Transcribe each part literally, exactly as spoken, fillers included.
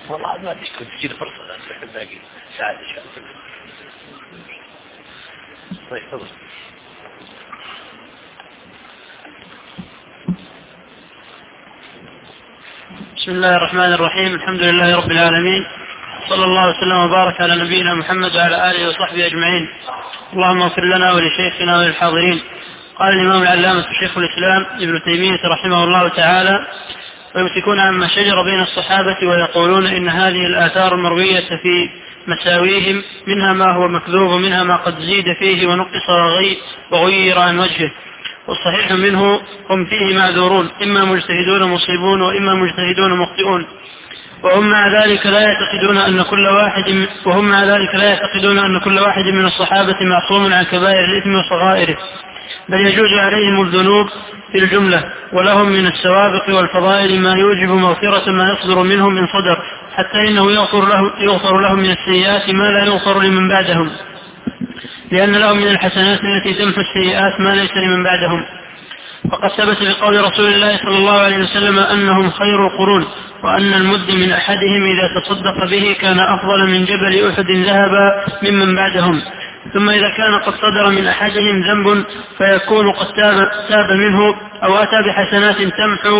والله ما أدري كنت تجيني فرصة أسرح الباقي ساعة إن شاء الله. طيب تفضل. بسم الله الرحمن الرحيم. الحمد لله رب العالمين، صلى الله وسلم وبارك على نبينا محمد وعلى آله وصحبه أجمعين. اللهم اغفر لنا ولشيخنا وللحاضرين. قال الإمام العلامة شيخ الإسلام ابن تيمية رحمه الله تعالى: ويمسكون عما شجر بين الصحابة ويقولون إن هذه الآثار المروية في مساويهم منها ما هو مكذوب ومنها ما قد زيد فيه ونقص وغير عن وجهه، والصحيح منه هم فيه معذورون، إما مجتهدون مصيبون وإما مجتهدون مخطئون، وهم مع ذلك لا يعتقدون أن كل واحد وهم مع ذلك لا يعتقدون أن كل واحد من الصحابة معصوم عن كبائر الإثم وصغائره، بل يجوز عليهم الذنوب في الجملة، ولهم من السوابق والفضائل ما يوجب مغفرة ما يصدر منهم من صدر، حتى إنه يغفر, له يغفر لهم من السيئات ما لا يغفر لمن بعدهم، لأن لهم من الحسنات التي تمحو السيئات ما ليس لمن بعدهم. فقد ثبت بقول رسول الله صلى الله عليه وسلم أنهم خير القرون، وأن المد من أحدهم إذا تصدق به كان أفضل من جبل أحد ذهبا ممن بعدهم. ثم إذا كان قد صدر من أحدهم ذنب فيكون قد تاب, تاب منه أو أتى بحسنات تمحو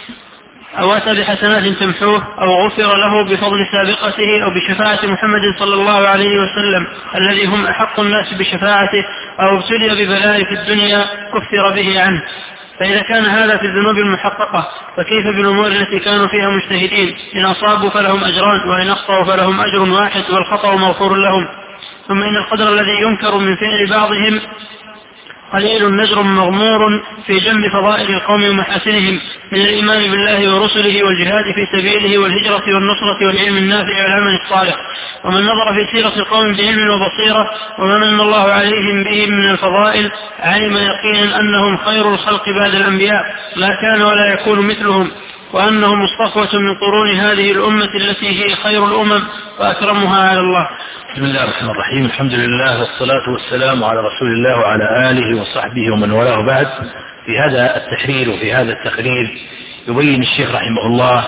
أو أتى بحسنات تمحوه أو غفر له بفضل سابقته أو بشفاعة محمد صلى الله عليه وسلم الذي هم أحق الناس بشفاعته، أو ابتلي ببلاء في الدنيا كفر به عنه. فإذا كان هذا في الذنوب المحققة فكيف بالأمور التي كانوا فيها مجتهدين؟ إن أصابوا فلهم أجران، وإن أخطأوا فلهم أجر واحد والخطأ مغفور لهم. ثم إن القدر الذي ينكر من فعل بعضهم قليل نجر مغمور في جنب فضائل القوم ومحاسنهم من الإيمان بالله ورسله والجهاد في سبيله والهجرة والنصرة والعلم النافع والعمل الصالح. ومن نظر في سيرة القوم بعلم وبصيرة وما من الله عليهم به من الفضائل علم يقينا أنهم خير الخلق بعد الأنبياء، لا كان ولا يكون مثلهم، وأنهم مصطفوة من قرون هذه الأمة التي هي خير الأمم وأكرمها على الله. بسم الله الرحمن الرحيم. الحمد لله والصلاة والسلام على رسول الله وعلى آله وصحبه ومن والاه. بعد، في هذا التحرير وفي هذا التقرير يبين الشيخ رحمه الله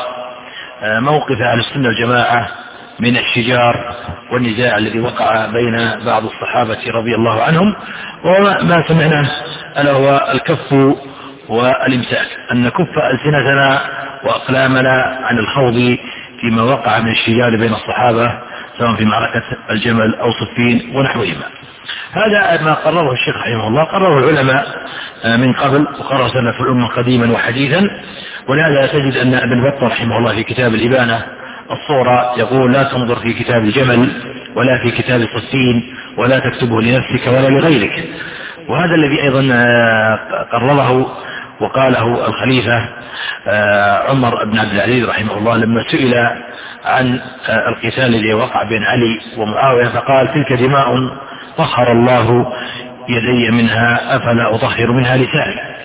موقف أهل السنة والجماعة من الشجار والنزاع الذي وقع بين بعض الصحابة رضي الله عنهم، وما سمعناه ألا هو الكف والإمساك، أن نكف ألسنتنا وأقلامنا عن الخوض فيما وقع من الشجار بين الصحابة سواء في معركة الجمل أو صفين ونحوهما. هذا ما قرره الشيخ رحمه الله، قرره العلماء من قبل وقرر سلف الأمة قديما وحديثا. ولهذا تجد أن ابن بطة رحمه الله في كتاب الإبانة الصورة يقول: لا تنظر في كتاب الجمل ولا في كتاب صفين ولا تكتبه لنفسك ولا لغيرك. وهذا الذي أيضا قرره وقاله الخليفة عمر بن عبد العزيز رحمه الله لما سئل عن القتال الذي وقع بين علي ومعاوية، فقال: تلك دماء طهر الله يدي منها أفلا أطهر منها لساني.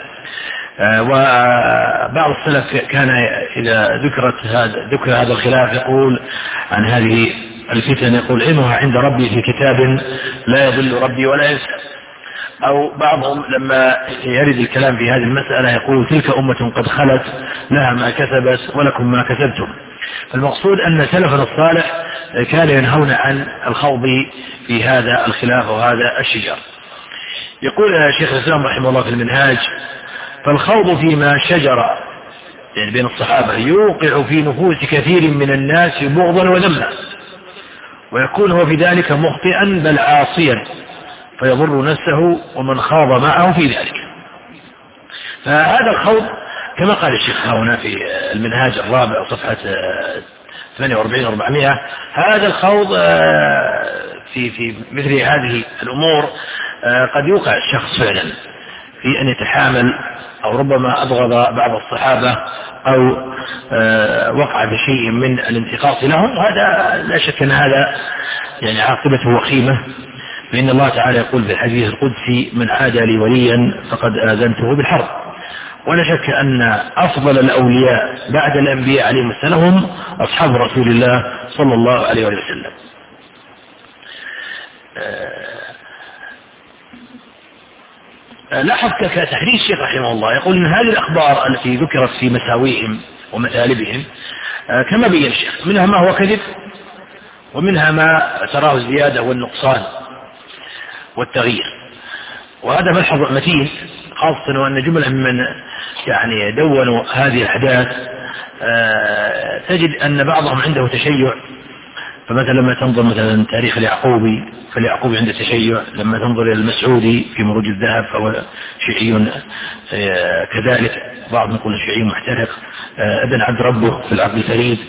وبعض السلف كان إذا ذكرت هذا ذكر هذا الخلاف يقول عن هذه الفتن يقول: علمها عند ربي في كتاب لا يضل ربي ولا ينسى. أو بعضهم لما يرد الكلام في هذه المسألة يقول: تلك أمة قد خلت لها ما كسبت ولكم ما كسبتم. فالمقصود أن سلفنا الصالح كانوا ينهون عن الخوض في هذا الخلاف وهذا الشجار. يقول شيخ الإسلام رحمه الله في المنهاج: فالخوض فيما شجر يعني بين الصحابة يوقع في نفوس كثير من الناس بغضا وذما، ويكون هو في ذلك مخطئا بل عاصيا فيضر نفسه ومن خاض معه في ذلك. فهذا الخوض كما قال الشيخ هنا في المنهاج الرابع صفحة ثمانية وأربعين وأربعمائة، هذا الخوض في في مثل هذه الأمور قد يوقع الشخص فعلا في أن يتحامل أو ربما أبغض بعض الصحابة أو وقع بشيء من الانتقاص لهم، وهذا لا شك أن هذا يعني عاقبته وخيمة، فإن الله تعالى يقول في الحديث القدسي: من عادى لي وليا فقد آذنته بالحرب. ولا شك أن أفضل الأولياء بعد الأنبياء عليهم السلام هم أصحاب رسول الله صلى الله عليه وسلم. لاحظ كتحرير الشيخ رحمه الله يقول إن هذه الأخبار التي ذكرت في مساوئهم ومثالبهم كما بين الشيخ، منها ما هو كذب ومنها ما تراه الزيادة والنقصان والتغيير. وهذا ملحظ متين، خاصة وأن جملة من يعني دونوا هذه الأحداث تجد أن بعضهم عنده تشيع. فمثلا لما تنظر مثلا تاريخ اليعقوبي، فاليعقوبي عنده تشيع. لما تنظر إلى المسعودي في مروج الذهب فهو شيعي كذلك، بعضهم يقول شيعي محترق. ابن عبد ربه في العقد الفريد.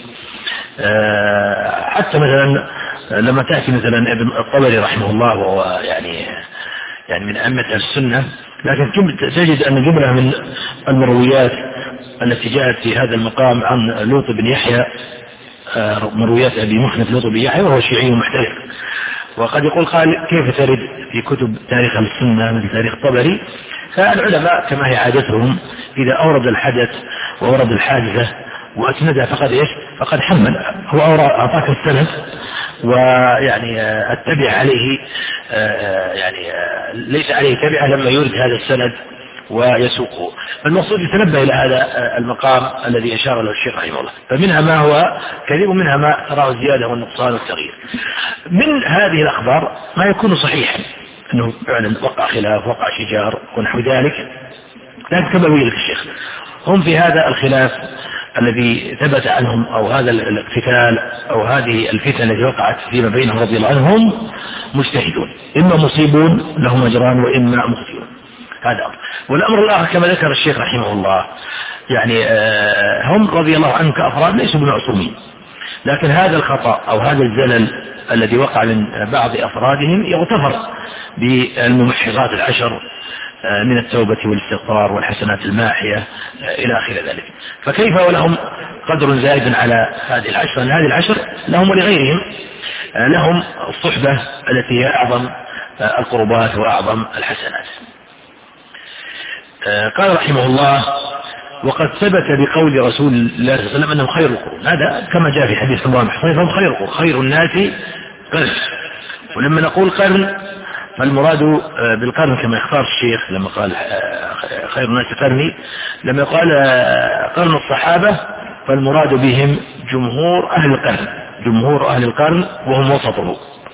حتى مثلا لما تأتي مثلا ابن الطبري رحمه الله وهو يعني يعني من أئمة السنة، لكن تجد أن جملة من المرويات التي جاءت في هذا المقام عن لوط بن يحيى، مرويات أبي محمد لوط بن يحيى وهو شيعي محترق. وقد يقول قال كيف ترد في كتب تاريخ السنة مثل تاريخ الطبري؟ فالعلماء كما هي عادتهم إذا أورد الحدث وأورد الحادثة وأسندها فقد إيش؟ فقد حمل، هو أعطاك السند ويعني أتبع عليه، يعني ليس عليه تبعه لما يورد هذا السند ويسوقه. فالمقصود يتنبه إلى هذا المقام الذي أشار له الشيخ رحمه الله. فمنها ما هو كذب ومنها ما تراه الزيادة والنقصان والتغيير. من هذه الأخبار ما يكون صحيحا أنه فعلا وقع خلاف، وقع شجار ونحو ذلك، لكن كما بين الشيخ هم في هذا الخلاف الذي ثبت عنهم أو هذا الاقتتال أو هذه الفتنة التي وقعت فيما بينهم رضي الله عنهم مجتهدون، إما مصيبون لهم أجران وإما مخطئون. هذا أمر. والأمر الآخر كما ذكر الشيخ رحمه الله، يعني هم رضي الله عنهم كأفراد ليسوا بمعصومين، لكن هذا الخطأ أو هذا الزلل الذي وقع من بعض أفرادهم يغتفر بالممحصات العشر من التوبة والاستغفار والحسنات الماحية إلى آخر ذلك. فكيف ولهم قدر زائد على هذه العشر؟ أن هذه العشر لهم ولغيرهم لهم الصحبة التي هي أعظم القربات وأعظم الحسنات. قال رحمه الله: وقد ثبت بقول رسول الله صلى الله عليه وسلم أنهم خير القرون. هذا كما جاء في حديث عمر بن حصين، فهم خير القرون، خير الناس قرن. ولما نقول قرن فالمراد بالقرن كما يختار الشيخ لما قال خير الناس قرني، لما قال قرن الصحابة فالمراد بهم جمهور أهل القرن، جمهور أهل القرن وهم وسطه.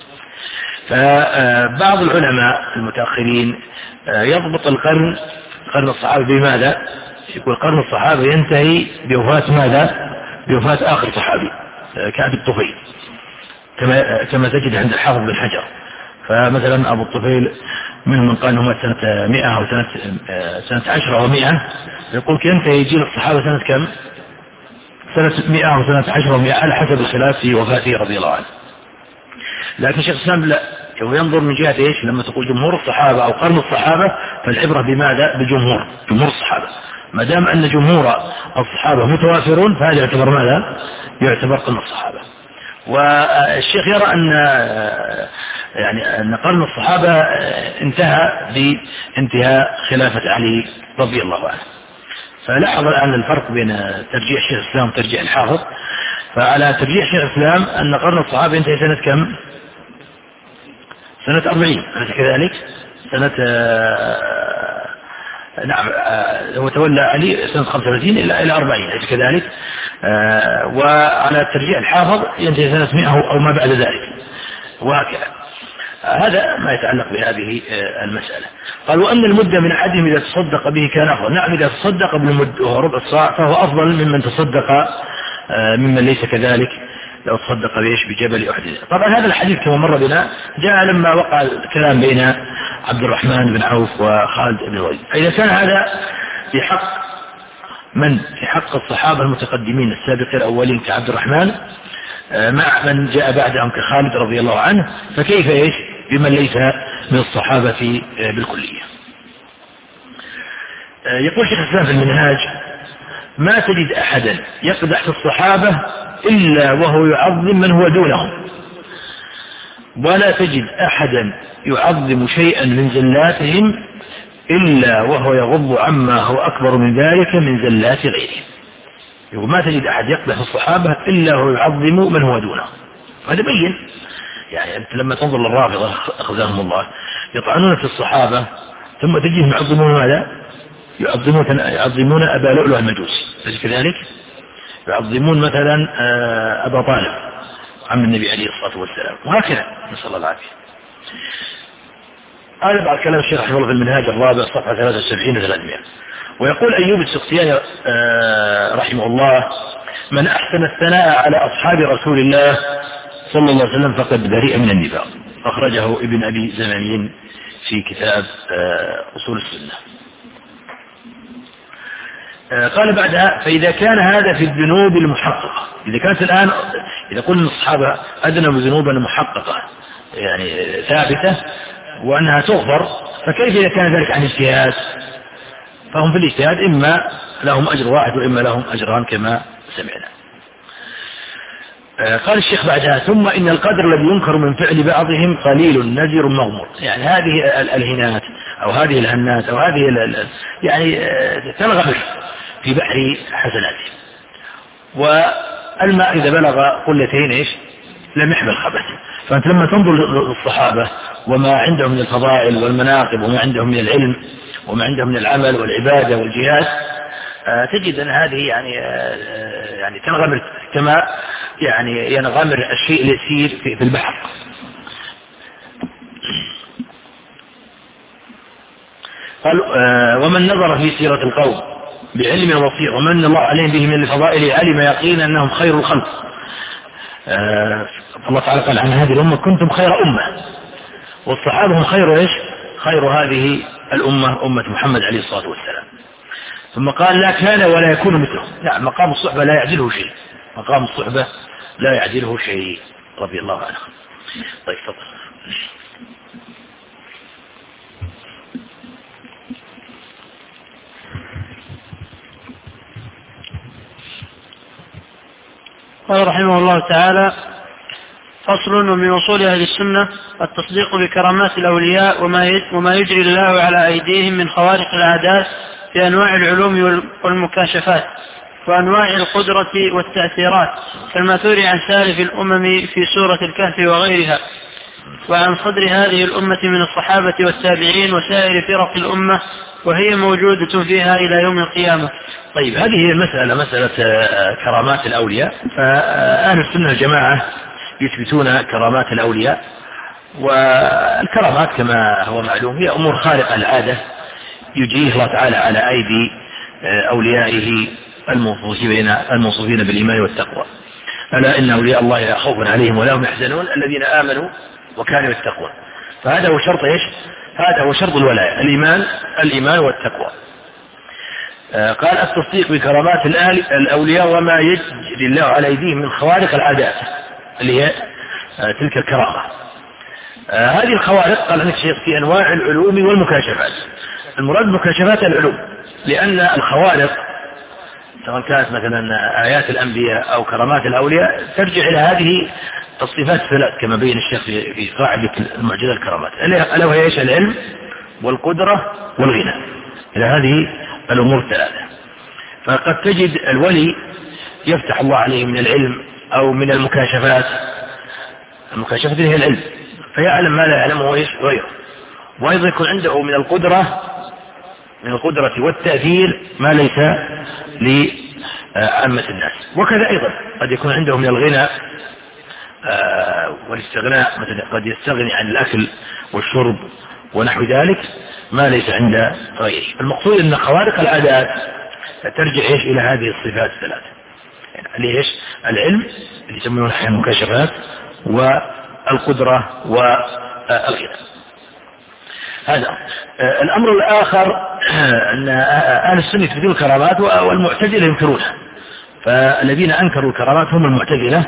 فبعض العلماء المتأخرين يضبط القرن قرن الصحابة بماذا؟ يقول قرن الصحابة ينتهي بوفاة ماذا؟ بوفاة آخر صحابي كعب الطفيل، كما كما تجد عند الحافظ بن حجر. فمثلا أبو الطفيل منهم من قال أنه سنة مئة أو سنة سنة عشرة أو مئة، يقول ينتهي جيل الصحابة سنة كم؟ سنة مئة أو سنة عشرة أو مئة على حسب الخلاف في وفاته رضي الله عنه. لكن شيخ الإسلام لا، ينظر من جهة إيش؟ لما تقول جمهور الصحابة أو قرن الصحابة فالعبرة بماذا؟ بجمهور، جمهور الصحابة. ما دام أن جمهور الصحابة متوافرون فهذا يعتبر ماذا؟ يعتبر قرن الصحابة. والشيخ يرى أن يعني أن قرن الصحابة انتهى بانتهاء خلافة علي رضي الله عنه. فلاحظ الآن الفرق بين ترجيح شيخ الإسلام وترجيح الحافظ. فعلى ترجيح شيخ الإسلام أن قرن الصحابة انتهى سنة كم؟ سنة أربعين، أليس كذلك؟ سنة آه نعم آه هو تولى علي سنة خمسة وثلاثين إلى إلى أربعين، أليس كذلك؟ آه وعلى ترجيح الحافظ ينتهي سنة مئة أو ما بعد ذلك، وهكذا. هذا ما يتعلق بهذه المسألة. قال: وأن المدة من أحدهم إذا تصدق به كان أفضل. نعم، إذا تصدق بالمد وهو ربع الصاع فهو أفضل ممن تصدق ممن ليس كذلك لو تصدق بإيش؟ بجبل أحد. طبعا هذا الحديث كما مر بنا جاء لما وقع الكلام بين عبد الرحمن بن عوف وخالد بن الوليد. فإذا كان هذا في حق من في حق الصحابة المتقدمين السابقين الأولين كعبد الرحمن مع من جاء بعدهم كخالد رضي الله عنه، فكيف إيش بمن ليس من الصحابة بالكلية؟ يقول شيخ الإسلام في المنهاج: ما تجد أحدا يقدح في الصحابة إلا وهو يعظم من هو دونهم، ولا تجد أحدا يعظم شيئا من زلاتهم إلا وهو يغض عما هو أكبر من ذلك من زلات غيرهم. يقول ما تجد أحد يقدح في الصحابة إلا هو يعظم من هو دونه. هذا بين يعني أنت لما تنظر للرافضة أخذهم الله يطعنون في الصحابة ثم تجيهم يعظمون ماذا؟ يعظمون, يعظمون أبا لؤلؤ المجوسي، أليس كذلك؟ يعظمون مثلا أبا طالب عم النبي عليه الصلاة والسلام، وهكذا نسأل الله العافية. هذا بعد كلام الشيخ رحمه الله في المنهاج الرابع صفحة ثلاثة وسبعين وثلاثمائة. ويقول أيوب السختياني رحمه الله: من أحسن الثناء على أصحاب رسول الله صلى الله عليه وسلم فقد بريء من النفاق. أخرجه ابن أبي زمانين في كتاب أصول السنة. قال بعدها: فإذا كان هذا في الذنوب المحققة، إذا كانت الآن إذا قلنا الصحابة أذنبوا ذنوبا محققة يعني ثابتة وأنها تغفر، فكيف إذا كان ذلك عن اجتهاد؟ فهم في الاجتهاد إما لهم أجر واحد وإما لهم أجران كما سمعنا. قال الشيخ بعدها: ثم إن القدر الذي ينكر من فعل بعضهم قليل نزر مغمور. يعني هذه الهنات أو هذه الهنات أو هذه يعني تنغمر في بحر حسناته، والماء إذا بلغ قلتين إيش لم يحمل خبث. فأنت لما تنظر للصحابة وما عندهم من الفضائل والمناقب وما عندهم من العلم وما عندهم من العمل والعبادة والجهاد، تجد أن هذه يعني يعني تنغمر كما يعني ينغمر الشيء اليسير في البحر. قال: ومن نظر في سيرة القوم بعلم وبصير ومن الله عليهم به من الفضائل علم يقينا أنهم خير الخلق. الله تعالى قال عن هذه الأمة: كنتم خير أمة. والصحابة هم خير إيش؟ خير هذه الأمة، أمة محمد عليه الصلاة والسلام. ثم قال: لا كان ولا يكون مثله. لا، مقام الصحبة لا يعدله شيء، مقام الصحبة لا يعدله شيء رضي الله عنه. طيب تفضل. قال رحمه الله تعالى: فصل. ومن أصول أهل السنة التصديق بكرامات الأولياء وما يجري الله على أيديهم من خوارق العادات في أنواع العلوم والمكاشفات وأنواع القدرة والتأثيرات، كالماثور عن سالف الأمم في سورة الكهف وغيرها، وعن صدر هذه الأمة من الصحابة والتابعين وسائر فرق الأمة، وهي موجودة فيها إلى يوم القيامة. طيب، هذه هي المسألة، مسألة كرامات الأولياء. فأهل السنة الجماعة يثبتون كرامات الأولياء، والكرامات كما هو معلوم هي أمور خارقة العادة يجريه الله تعالى على أيدي أوليائه الموصوفين الموصوفين بالإيمان والتقوى. ألا إن أولياء الله لا خوف عليهم ولا هم يحزنون الذين آمنوا وكانوا يتقون. فهذا هو شرط إيش؟ هذا هو شرط الولاية، الإيمان الإيمان والتقوى. قال: التصديق بكرامات الأولياء وما يجري الله على أيديهم من خوارق العادات، اللي هي تلك الكرامة. هذه الخوارق قال عنك شيخ في أنواع العلوم والمكاشفات. المراد مكاشفات العلوم، لأن الخوارق سواء كانت مثلا آيات الأنبياء أو كرامات الأولياء ترجع إلى هذه الصفات الثلاث كما بين الشيخ في قاعدة المعجزة الكرامات، ألا وهي إيش؟ العلم والقدرة والغنى، إلى هذه الأمور الثلاثة. فقد تجد الولي يفتح الله عليه من العلم أو من المكاشفات. المكاشفات هي العلم، فيعلم ما لا يعلمه إيش غيره، وأيضا يكون عنده من القدرة من القدرة والتأثير ما ليس لعامة الناس. وكذا أيضا قد يكون عنده من الغنى والاستغناء، مثلا قد يستغني عن الأكل والشرب ونحو ذلك ما ليس عند غيره. المقصود أن خوارق العادات ترجع إيش إلى هذه الصفات الثلاثة، يعني إيش؟ العلم اللي يسمونه المكاشفات، والقدرة والغنى. هذا الأمر الآخر، أن أهل السنة يثبتون الكرامات والمعتزلة ينكرونها. فالذين أنكروا الكرامات هم المعتزلة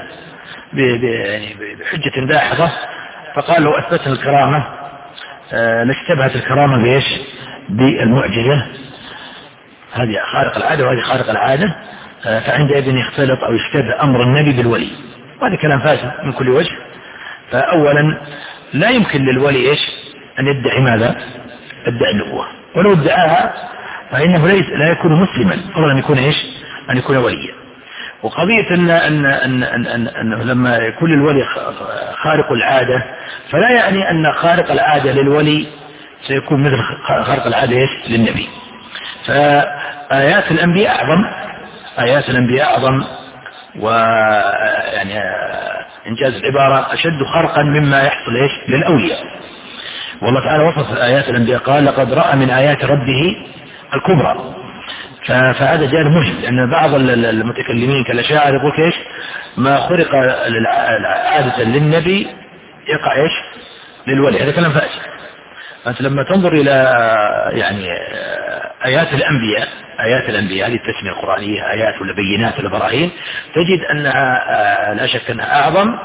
بحجة داحضة، فقال لو أثبتنا الكرامة لاشتبهت الكرامة بإيش؟ بالمعجزة. هذه خارق العادة وهذه خارق العادة، فعندئذ يختلط أو يشتبه أمر النبي بالولي، وهذا كلام فاسد من كل وجه. فأولا لا يمكن للولي إيش؟ أن يدعي ماذا؟ يدعي النبوة، ولو ادعاها فإنه ليس لا يكون مسلما، أولا أن يكون إيش؟ أن يكون وليا. وقضية أن, أن, أن, أن, أن, أن لما يكون الولي خارق العادة، فلا يعني أن خارق العادة للولي سيكون مثل خارق العادة إيش؟ للنبي. فآيات الأنبياء أعظم، آيات الأنبياء أعظم ويعني إنجاز العبارة أشد خرقا مما يحصل إيش للأولياء. والله تعالى وصف آيات الأنبياء قال لقد رأى من آيات ربه الكبرى. فهذا جانب مهم، لأن بعض المتكلمين كالأشاعرة يقول إيش ما خرق عادة للنبي يقع إيش للولي. هذا كلام فاسد. فأنت لما تنظر إلى يعني آيات الأنبياء آيات الأنبياء هذه التسمية القرآنية آيات ولا بينات ولا براهين، تجد أنها لا شك أنها أعظم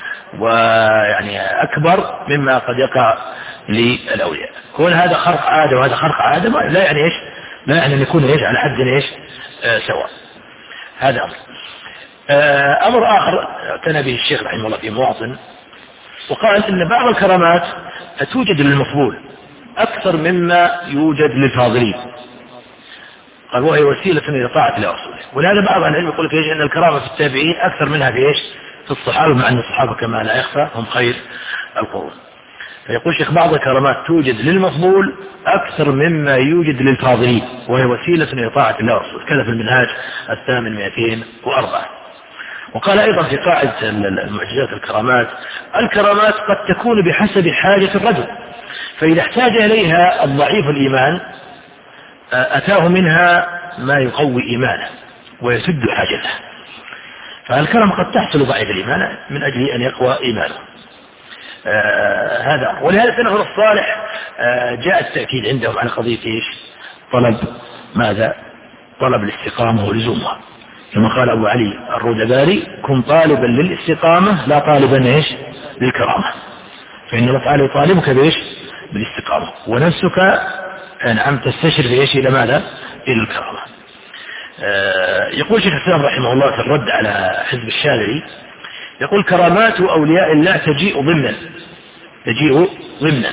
ويعني أكبر مما قد يقع للأولياء. كون هذا خرق عادة وهذا خرق عادة لا يعني إيش لا يعني أن يكون إيش على حد إيش آه سواء. هذا أمر. آه أمر آخر اعتنى به الشيخ رحمه الله في مواطن، وقال إن بعض الكرامات توجد للمقبول أكثر مما يوجد للفاضلين. قال وهي وسيلة إلى طاعة الله ورسوله. ولهذا بعض العلم يقول لك إيش أن الكرامة في التابعين أكثر منها في إيش في الصحابة، مع أن الصحابة كما لا يخفى هم خير القرون. فيقول شيخ بعض الكرامات توجد للمقبول أكثر مما يوجد للفاضلين، وهي وسيلة إلى طاعة الله ورسوله، كذا في المنهاج الثامن مئتين وأربعة. وقال أيضا في قاعدة المعجزات الكرامات الكرامات قد تكون بحسب حاجة الرجل، فإذا احتاج إليها الضعيف الإيمان أتاه منها ما يقوي إيمانه ويسد حاجته. فالكرم قد تحصل ضعيف الإيمان من أجل أن يقوى إيمانه. آه هذا. ولهذا السلف الصالح آه جاء التأكيد عندهم على قضية إيش طلب ماذا طلب الاستقامة ولزومها، كما قال أبو علي الرودباري كن طالبا للاستقامة لا طالبا إيش للكرامة، فإن الله تعالى يطالبك بإيش بالاستقامة ونفسك نعم تستشرف إيش إلى ماذا إلى الكرامة. آه يقول شيخ الإسلام رحمه الله في الرد على حزب الشاذلي يقول كرامات أولياء الله تجيء ضمنا تجيء ضمنا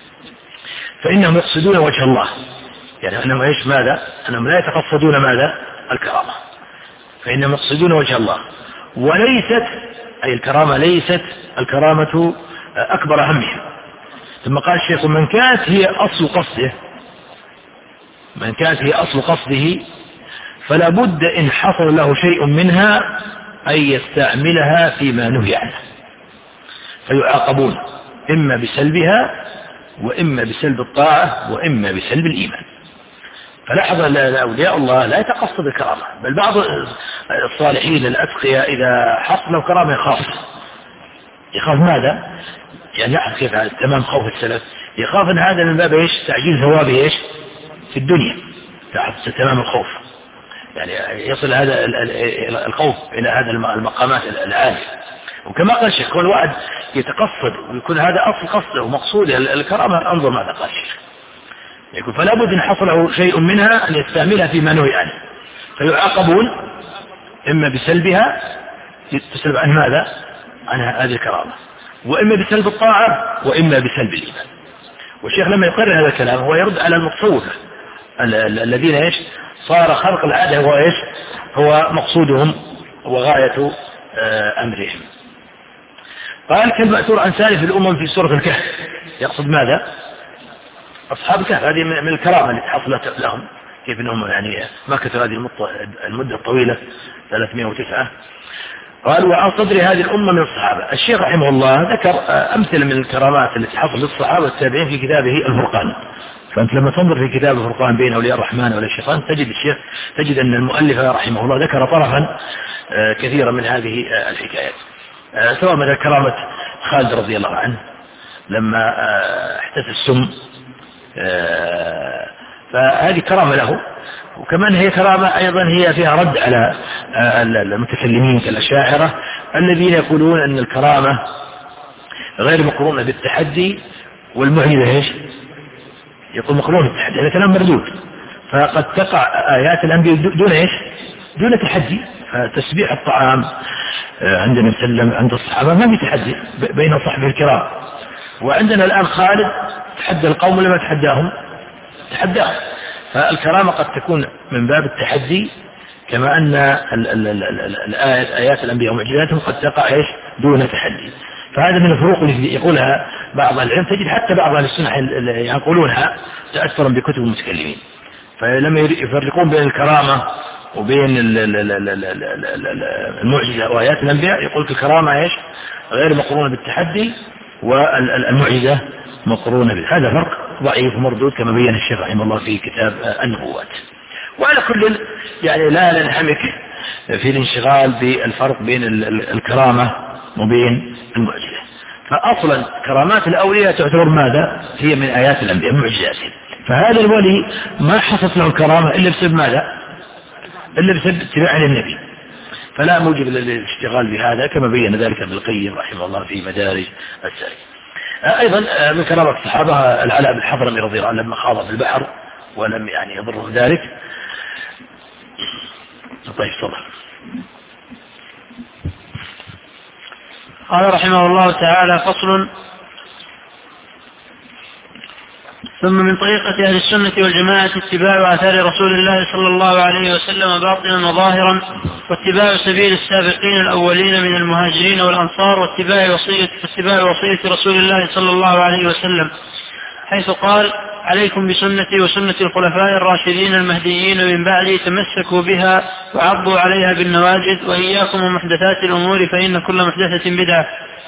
فإنهم يقصدون وجه الله، يعني أنهم إيش ماذا أنهم لا يتقصدون ماذا الكرامة، فإنهم يقصدون وجه الله. وليست أي الكرامة ليست الكرامة أكبر همهم. ثم قال الشيخ من كانت هي أصل قصده من كانت هي أصل قصده فلا بد إن حصل له شيء منها أن يستعملها فيما نهي عنه، فيعاقبون إما بسلبها وإما بسلب الطاعة وإما بسلب الإيمان. فلاحظ أن أولياء الله لا يتقصد الكرامة، بل بعض الصالحين الأتقياء إذا حصلوا كرامة يخاف يخاف ماذا يعني يعرف كيف هذا تمام خوف السلف، يخاف أن هذا من باب إيش تعجيل ثوابه إيش في الدنيا، تعرف تمام الخوف، يعني يصل هذا الخوف إلى هذا المقامات العالية. وكما قال الشيخ كل واحد يتقصد ويكون هذا أصل قصده ومقصوده الكرامة. انظر ماذا قال الشيخ يقول فلا بد إن حصله شيء منها أن يستعملها فيما نهي عنه، فيعاقبون إما بسلبها تسلب عن ماذا عن هذه الكرامة، وإما بسلب الطاعة وإما بسلب الإيمان. والشيخ لما يقرر هذا الكلام هو يرد على المتصوفة الذين إيش صار خلق العادة هو إيش هو مقصودهم وغاية أمرهم. قال كالمأثور عن سالف الأمم في سورة الكهف، يقصد ماذا أصحاب الكهف، هذه من الكرامة اللي حصلت لهم، كيف أنهم يعني مكثوا هذه المدة الطويلة ثلاثمائة وتسعة. قال وعن صدر هذه الأمة من الصحابة. الشيخ رحمه الله ذكر أمثلة من الكرامات التي حصلت للصحابة التابعين في كتابه الفرقان. فأنت لما تنظر في كتاب الفرقان بين أولياء الرحمن وأولياء الشيطان تجد الشيخ تجد أن المؤلف رحمه الله ذكر طرفا كثيرا من هذه الحكايات، سواء مثل كرامة خالد رضي الله عنه لما احتس السم، فهذه كرامة له، وكمان هي كرامة أيضا هي فيها رد على المتكلمين كالأشاعرة الذين يقولون أن الكرامة غير مقرونة بالتحدي والمعجزة ايش يقول مقرونة بالتحدي، هذا كلام مردود. فقد تقع آيات الأنبياء دون ايش دون تحدي. فتسبيح الطعام عندنا مسلم عند الصحابة ما في تحدي بين صحبه الكرام، وعندنا الآن خالد تحدى القوم لما تحداهم تحداهم. فالكرامة قد تكون من باب التحدي، كما أن الآيات آيات الأنبياء ومعجزاتهم قد تقع إيش دون تحدي. فهذا من الفروق اللي يقولها بعض العلم، تجد حتى بعض أهل السنة يقولونها تأثرا بكتب المتكلمين. فلما يفرقون بين الكرامة وبين المعجزة وآيات الأنبياء، يقول في الكرامة إيش؟ غير مقرونة بالتحدي، والمعجزة مقرونة به. هذا فرق ضعيف ومردود كما بين الشيخ رحمه الله في كتاب النبوات. وعلى كل يعني لا ننحمك في الانشغال بالفرق بين الكرامة وبين المعجزة. فأصلا كرامات الأولياء تعتبر ماذا؟ هي من آيات الأنبياء، معجزاتهم. فهذا الولي ما حصلت له الكرامة إلا بسبب ماذا؟ إلا بسبب اتباعه للنبي، فلا موجب للاشتغال بهذا كما بين ذلك ابن القيم رحمه الله في مدارج السالك. أيضا من كرامة الصحابة العلاء بن الحضرمي رضي الله عنه لما خاض في البحر ولم يعني يضره ذلك. طيب صبر. قال رحمه الله تعالى: فصل. ثم من طريقة أهل السنة والجماعة اتباع آثار رسول الله صلى الله عليه وسلم باطنا وظاهرا، واتباع سبيل السابقين الأولين من المهاجرين والأنصار، واتباع وصية, واتباع وصية رسول الله صلى الله عليه وسلم، حيث قال: عليكم بسنتي وسنة الخلفاء الراشدين المهديين من بعدي، تمسكوا بها وعضوا عليها بالنواجذ، وإياكم ومحدثات الأمور فإن كل محدثة بدعة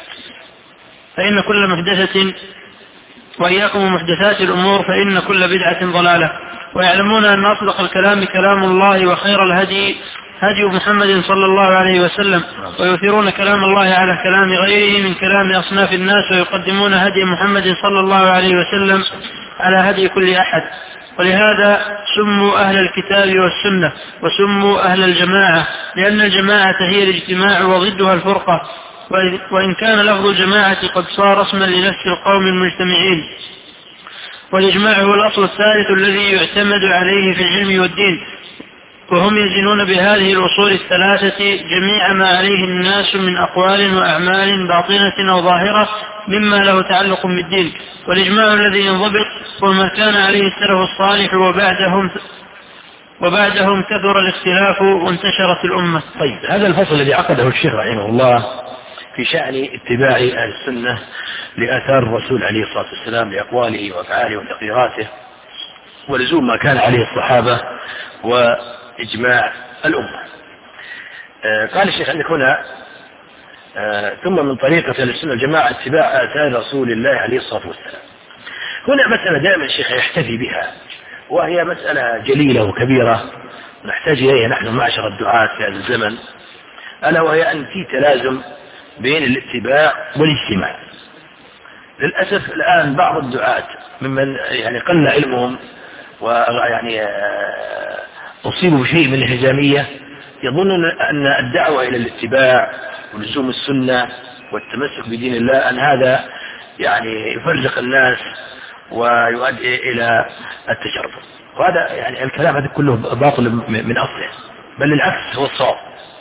فإن كل محدثة وإياكم ومحدثات الأمور فإن كل بدعة ضلالة. ويعلمون أن أصدق الكلام كلام الله، وخير الهدي هدي محمد صلى الله عليه وسلم، ويثيرون كلام الله على كلام غيره من كلام أصناف الناس، ويقدمون هدي محمد صلى الله عليه وسلم على هدي كل أحد. ولهذا سموا أهل الكتاب والسنة، وسموا أهل الجماعة، لأن الجماعة هي الاجتماع وضدها الفرقة، وإن كان لفظ الجماعة قد صار اسما لنفس القوم المجتمعين. والإجماع هو الأصل الثالث الذي يعتمد عليه في العلم والدين، وهم يزنون بهذه الأصول الثلاثة جميع ما عليه الناس من أقوال وأعمال باطنة أو ظاهرة مما له تعلق بالدين. والإجماع الذي ينضبط هو ما كان عليه السلف الصالح، وبعدهم وبعدهم كثر الاختلاف وانتشرت الأمة. طيب، هذا الفصل الذي عقده الشيخ رحمه الله في شأن اتباع أهل السنة لآثار الرسول عليه الصلاة والسلام، لأقواله وأفعاله وتقريراته، ولزوم ما كان عليه الصحابة وإجماع الأمة. آه قال الشيخ عندك هنا: آه ثم من طريقة أهل السنة والجماعة اتباع آثار رسول الله عليه الصلاة والسلام. هنا مسألة دائما الشيخ يحتفي بها، وهي مسألة جليلة وكبيرة نحتاج إليها نحن معشر الدعاة في هذا الزمن، ألا وهي أن في تلازم بين الاتباع والاجتماع. للأسف الآن بعض الدعاة ممن يعني قل علمهم ويعني أصيبوا بشيء من الهزامية يظنون أن الدعوة إلى الاتباع ولزوم السنة والتمسك بدين الله أن هذا يعني يفرق الناس ويؤدي إلى التشرف. وهذا يعني الكلام هذا كله باطل من أصله، بل العكس هو الصواب.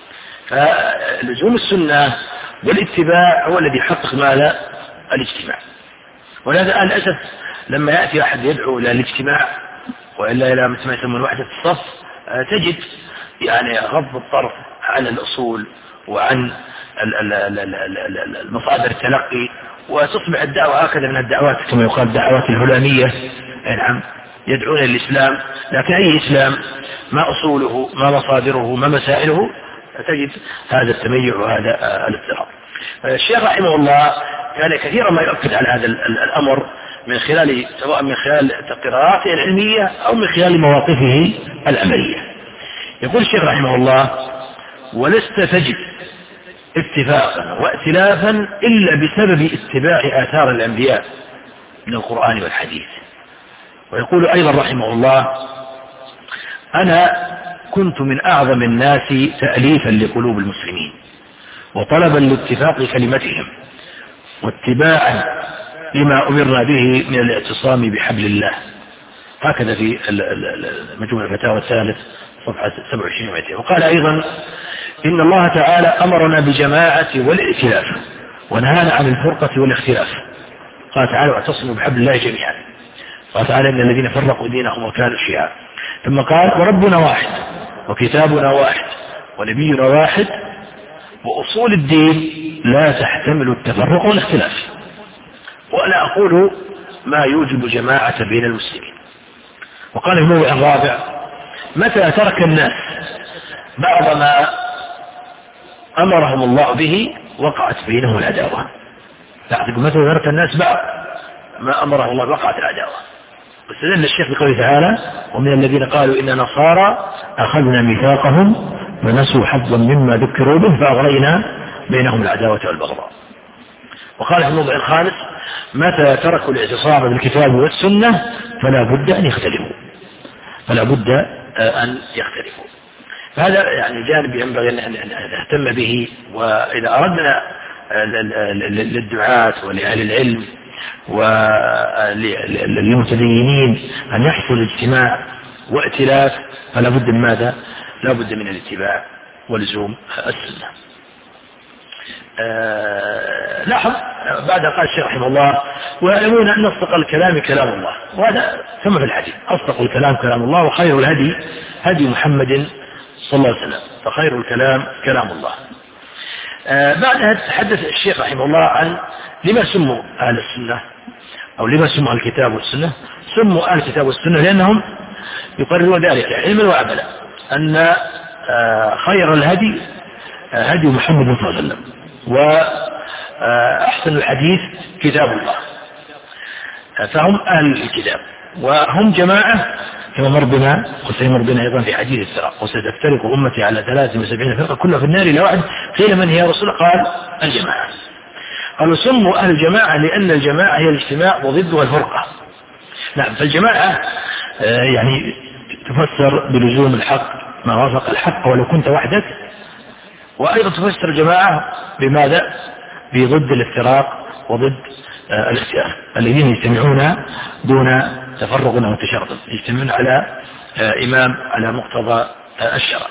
فلزوم السنة والاتباع هو الذي يحقق ماذا؟ الاجتماع. ولهذا للأسف لما يأتي أحد يدعو إلى الاجتماع وإلا إلى مثل ما يسمون وحدة الصف، تجد يعني غض الطرف عن الأصول وعن المصادر التلقي، وتصبح الدعوة هكذا من الدعوات كما يقال الدعوات الهلامية. نعم، يدعون الإسلام، لكن أي إسلام؟ ما أصوله، ما مصادره، ما مسائله؟ تجد هذا التميع وهذا الاضطراب. الشيخ رحمه الله كان كثيرا ما يؤكد على هذا الأمر من خلال سواء من خلال تقريراته العلمية أو من خلال مواقفه العملية. يقول الشيخ رحمه الله: ولست تجد اتفاقا وائتلافا إلا بسبب اتباع آثار الأنبياء من القرآن والحديث. ويقول أيضا رحمه الله: أنا كنت من أعظم الناس تأليفا لقلوب المسلمين، وطلبا لاتفاق كلمتهم، واتباعا لما أمرنا به من الاعتصام بحبل الله. هكذا في مجموع الفتاوى الثالث صفحة سبعة وعشرين ومئتين. وقال أيضا: إن الله تعالى أمرنا بجماعة والائتلاف، ونهانا عن الفرقة والاختلاف. قال تعالى: واعتصموا بحبل الله جميعا. قال تعالى: إن الذين فرقوا دينهم وكانوا شيعا. ثم قال: وربنا واحد، وكتابنا واحد، ونبينا واحد، وأصول الدين لا تحتمل التفرق والاختلاف. وأنا أقول ما يوجب جماعة بين المسلمين. وقال في الموضع الرابع: متى ترك الناس بعض ما أمرهم الله به وقعت بينهم العداوة. متى ترك الناس بعض ما أمرهم الله وقعت العداوة. واستدل الشيخ بقوله تعالى ومن الذين قالوا إن نصارى أخذنا ميثاقهم ونسوا حظا مما ذكروا به فأغرينا بينهم العداوة والبغضاء. وقال في الموضع الخامس متى تركوا الاعتصام بالكتاب والسنة فلا بد أن يختلفوا فلا بد أن يختلفوا. فهذا يعني جانب ينبغي أن نهتم به. وإذا أردنا للدعاة ولأهل العلم وللمتدينين أن يحصل اجتماع وائتلاف فلا بد من ماذا؟ لا بد من الاتباع ولزوم السنة. آه لاحظ بعد قال الشيخ رحمه الله ويعلمون أن أصدق الكلام كلام الله، وهذا ثم في الحديث أصدق الكلام كلام الله وخير الهدي هدي محمد صلى الله عليه وسلم فخير الكلام كلام الله. آه بعدها تحدث الشيخ رحمه الله عن لما سموا أهل السنة أو لما سموا الكتاب والسنة. سموا أهل الكتاب والسنة لأنهم يقررون ذلك علما وعملا أن آه خير الهدي آه هدي محمد صلى الله عليه وسلم وأحسن الحديث كتاب الله. آه فهم أهل الكتاب وهم جماعة كما مر بنا وسيمر بنا أيضا في حديث السراق وستفترق أمتي على ثلاث وسبعين فرقة كلها في النار إلا واحد. قيل من هي يا رسول الله؟ قال الجماعة. قالوا سموا أهل الجماعة لأن الجماعة هي الاجتماع وضدها الفرقة. نعم فالجماعة آه يعني تفسر بلزوم الحق ما وافق الحق ولو كنت وحدك، وأيضا تفسر الجماعة بماذا؟ بضد الافتراق وضد آه الاختلاف الذين يجتمعون دون تفرق أو تشرذم يجتمعون على آه إمام على مقتضى آه الشرع.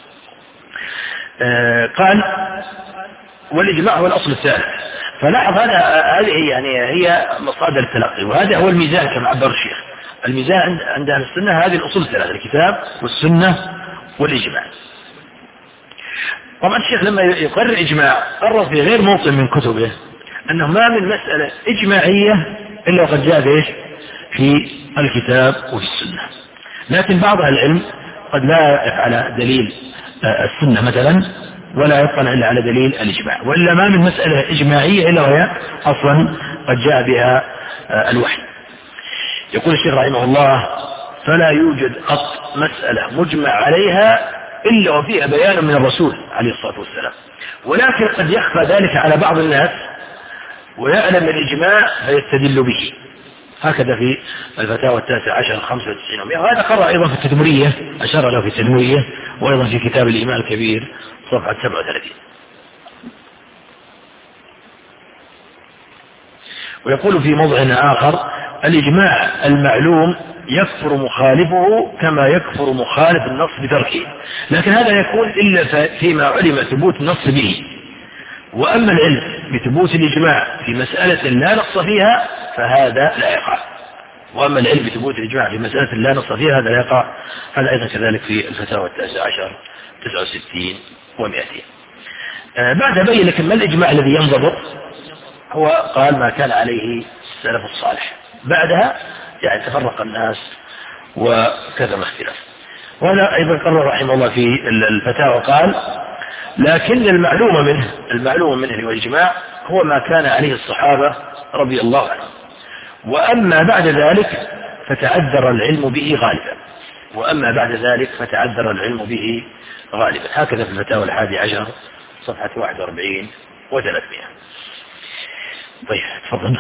آه قال والإجماع هو الأصل الثالث. فلاحظ هذا هذه يعني هي مصادر التلقي وهذا هو الميزان كما عبر الشيخ. الميزان عند أهل السنة هذه الأصول الثلاثة الكتاب والسنة والإجماع. طبعا الشيخ لما يقرر إجماع قرر في غير موطن من كتبه أنه ما من مسألة إجماعية إلا وقد جاء بإيش في الكتاب وفي السنة. لكن بعض أهل العلم قد لا يقف على دليل السنة مثلا ولا يطلع إلا على دليل الإجماع، وإلا ما من مسألة إجماعية إلا وهي أصلا قد جاء بها الوحي. يقول الشيخ رحمه الله فلا يوجد قط مسألة مجمع عليها إلا وفيها بيان من الرسول عليه الصلاة والسلام، ولكن قد يخفى ذلك على بعض الناس ويعلم الإجماع فيستدل به. هكذا في الفتاوى التاسع عشر خمسة وتسعين ومئة، وهذا قرأ أيضا في التدمرية أشار له في التدمرية وأيضا في كتاب الإيمان الكبير صفحة سبعة وثلاثين. ويقول في موضع آخر الإجماع المعلوم يكفر مخالفه كما يكفر مخالف النص بتركه، لكن هذا يكون إلا فيما علم ثبوت النص به. وأما العلم بثبوت الإجماع في مسألة لا نص فيها فهذا لا يقع. وأما العلم بثبوت الإجماع في مسألة لا نص فيها هذا لا يقع. هذا أيضا كذلك في الفتاوى التاسع عشر تسعة وستين ومئتين. آه بعد بين لكن ما الإجماع الذي ينضبط؟ هو قال ما كان عليه السلف الصالح. بعدها يعني تفرق الناس وكذا اختلاف. وهذا أيضا قرر رحمه الله في الفتاوى قال لكن المعلومة منه المعلومة منه والإجماع هو ما كان عليه الصحابة رضي الله عنهم، وأما بعد ذلك فتعذر العلم به غالبا وأما بعد ذلك فتعذر العلم به غالبا. هكذا في الفتاوى الحادي عشر صفحة واحد وأربعين وثلاثمائة. طيب تفضل.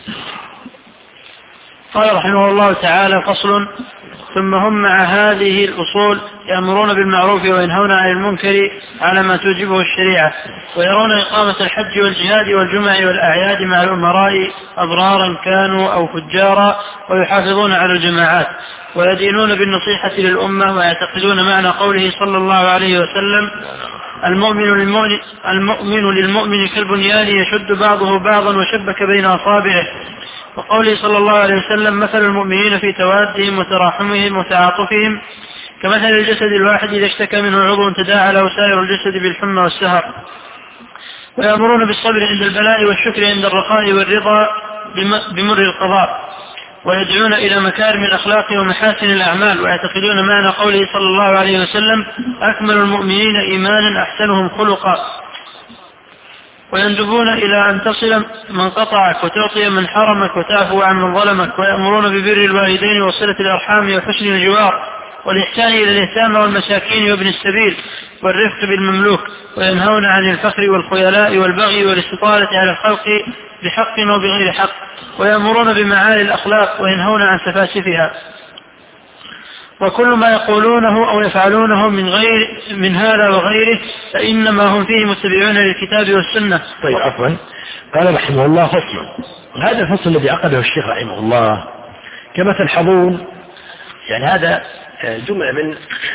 قال رحمه الله تعالى فصل ثم هم مع هذه الأصول يأمرون بالمعروف وينهون عن المنكر على ما توجبه الشريعة، ويرون إقامة الحج والجهاد والجمع والأعياد مع الأمراء أبرارا كانوا أو فجارا، ويحافظون على الجماعات، ويدينون بالنصيحة للأمة، ويعتقدون معنى قوله صلى الله عليه وسلم المؤمن للمؤمن, المؤمن للمؤمن كالبنيان يشد بعضه بعضا وشبك بين أصابعه، وقوله صلى الله عليه وسلم مثل المؤمنين في توادهم وتراحمهم وتعاطفهم كمثل الجسد الواحد إذا اشتكى منه عضو تداعى له سائر الجسد بالحمى والسهر. ويأمرون بالصبر عند البلاء والشكر عند الرخاء والرضا بمر القضاء، ويدعون إلى مكارم الأخلاق ومحاسن الأعمال، ويعتقدون معنى قوله صلى الله عليه وسلم: أكمل المؤمنين إيمانا أحسنهم خلقا، ويندبون إلى أن تصل من قطعك وتعطي من حرمك وتعفو عن من ظلمك، ويأمرون ببر الوالدين وصلة الأرحام وحسن الجوار والإحسان إلى اليتامى والمساكين وابن السبيل والرفق بالمملوك، وينهون عن الفخر والخيلاء والبغي والاستطالة على الخلق بحق وبغير حق، ويأمرون بمعالي الأخلاق وينهون عن سفاسفها. وكل ما يقولونه أو يفعلونه من غير من هذا وغيره فإنما هم فيه متبعون للكتاب والسنة. طيب عفوا، قال رحمه الله: فصل. هذا الفصل الذي عقده الشيخ رحمه الله كما تلحظون يعني هذا جملة من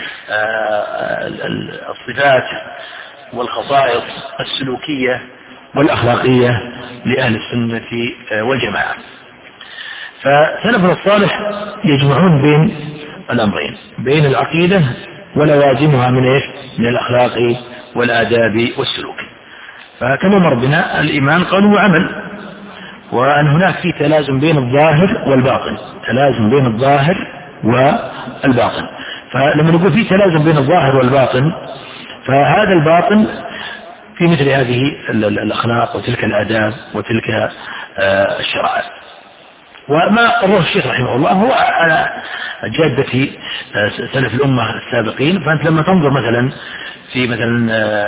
الصفات والخصائص السلوكية والأخلاقية لأهل السنة والجماعة. فسلفنا الصالح يجمعون بين الأمرين، بين العقيدة ولوازمها من إيش؟ من الأخلاق والآداب والسلوك. فكما مر بنا الإيمان قول وعمل، وأن هناك في تلازم بين الظاهر والباطن، تلازم بين الظاهر والباطن. فلما نقول في تلازم بين الظاهر والباطن، فهذا الباطن في مثل هذه الأخلاق وتلك الآداب وتلك الشرائع. وما قرره الشيخ رحمه الله هو على جادة سلف الأمة السابقين. فأنت لما تنظر مثلا في مثلا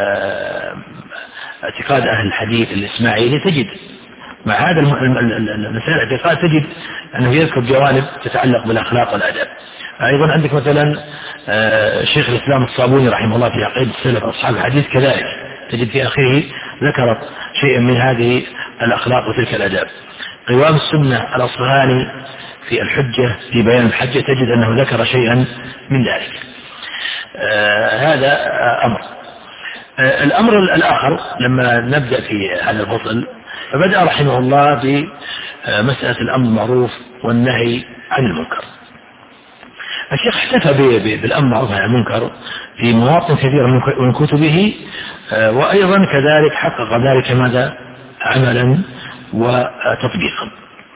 اعتقاد أهل الحديث الإسماعيلي تجد مع هذا المسائل الاعتقاد تجد أنه يذكر جوانب تتعلق بالأخلاق والآداب. أيضا عندك مثلا شيخ الإسلام الصابوني رحمه الله في عقيدة السلف أصحاب الحديث كذلك تجد في آخره ذكرت شيئا من هذه الأخلاق وتلك الآداب. قوام السنة الأصفهاني في الحجة في بيان الحجة تجد أنه ذكر شيئا من ذلك. آه هذا أمر. آه الأمر الآخر لما نبدأ في هذا الفصل فبدأ رحمه الله بمسألة الأمر بالمعروف والنهي عن المنكر. الشيخ احتفى بالأمر بالمعروف عن المنكر في مواطن كثيرة من كتبه، آه وأيضا كذلك حقق ذلك ماذا؟ عملا وتطبيقا.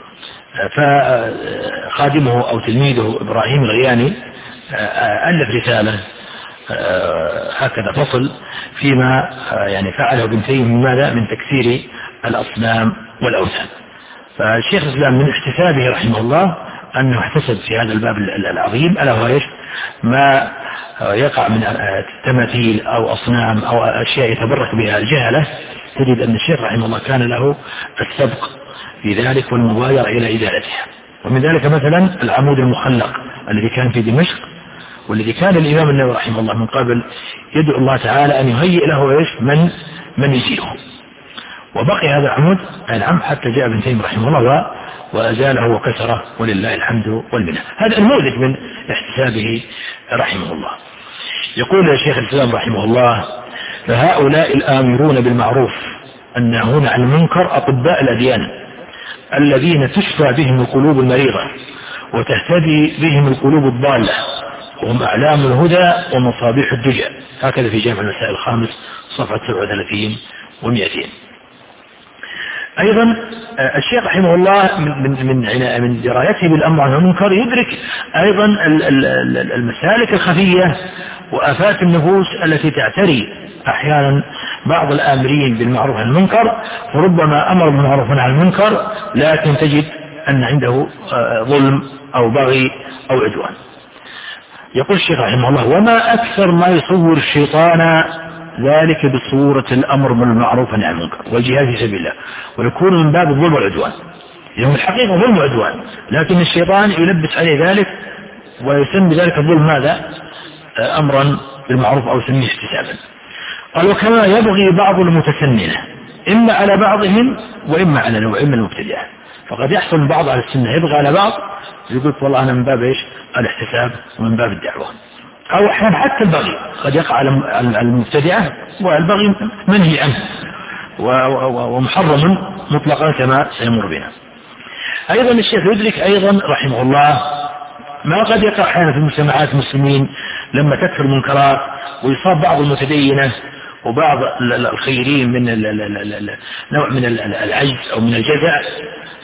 فخادمه أو تلميذه إبراهيم الغياني ألف رسالة هكذا فصل فيما يعني فعله ابن تيمية من ماذا؟ من تكسير الأصنام والأوثان. فالشيخ الإسلام من احتسابه رحمه الله أنه احتسب في هذا الباب العظيم ألا هو إيش؟ ما يقع من تماثيل أو أصنام أو أشياء يتبرك بها الجهلة. تجد أن الشيخ رحمه الله كان له السبق في ذلك والمبادرة إلى إزالتها. ومن ذلك مثلا العمود المخلق الذي كان في دمشق، والذي كان الإمام النووي رحمه الله من قبل يدعو الله تعالى أن يهيئ له إيش؟ من من يزيله. وبقي هذا العمود العم حتى جاء ابن تيمية رحمه الله وأزاله وكسره ولله الحمد والمنة. هذا النموذج من احتسابه رحمه الله. يقول الشيخ الإسلام رحمه الله: فهؤلاء الآمرون بالمعروف الناهون عن المنكر أطباء الأديان الذين تشفى بهم القلوب المريضة وتهتدي بهم القلوب الضالة، وهم أعلام الهدى ومصابيح الدجى. هكذا في جامع المسائل الخامس صفحة سبعة وثلاثين ومئتين. أيضا الشيخ رحمه الله من من من من درايته بالأمر عن المنكر يدرك أيضا المسالك الخفية وآفات النفوس التي تعتري أحيانا بعض الآمرين بالمعروف عن المنكر، وربما أمر بالمعروف عن المنكر لكن تجد أن عنده ظلم أو بغي أو عدوان. يقول الشيخ رحمه الله: وما أكثر ما يصور الشيطان ذلك بصورة الأمر بالمعروف عن المنكر والجهاد في سبيل الله، ويكون من باب الظلم والعدوان. يعني الحقيقة ظلم وعدوان، لكن الشيطان يلبس عليه ذلك ويسمي ذلك الظلم ماذا؟ أمرا بالمعروف أو يسميه احتسابا. قال: وكما يبغي بعض المتسننة إما على بعضهم وإما على نوع من المبتدعة. فقد يحصل بعض على السنة يبغى على بعض، يقول والله أنا من باب إيش؟ الاحتساب ومن باب الدعوة. أو أحيانا حتى البغي قد يقع على المبتدعة، والبغي منهي عنه ومحرم مطلقا كما سيمر بنا. أيضا الشيخ يدرك أيضا رحمه الله ما قد يقع أحيانا في مجتمعات المسلمين لما تكثر المنكرات ويصاب بعض المتدينة وبعض الخيرين من نوع من العجز أو من الجزع،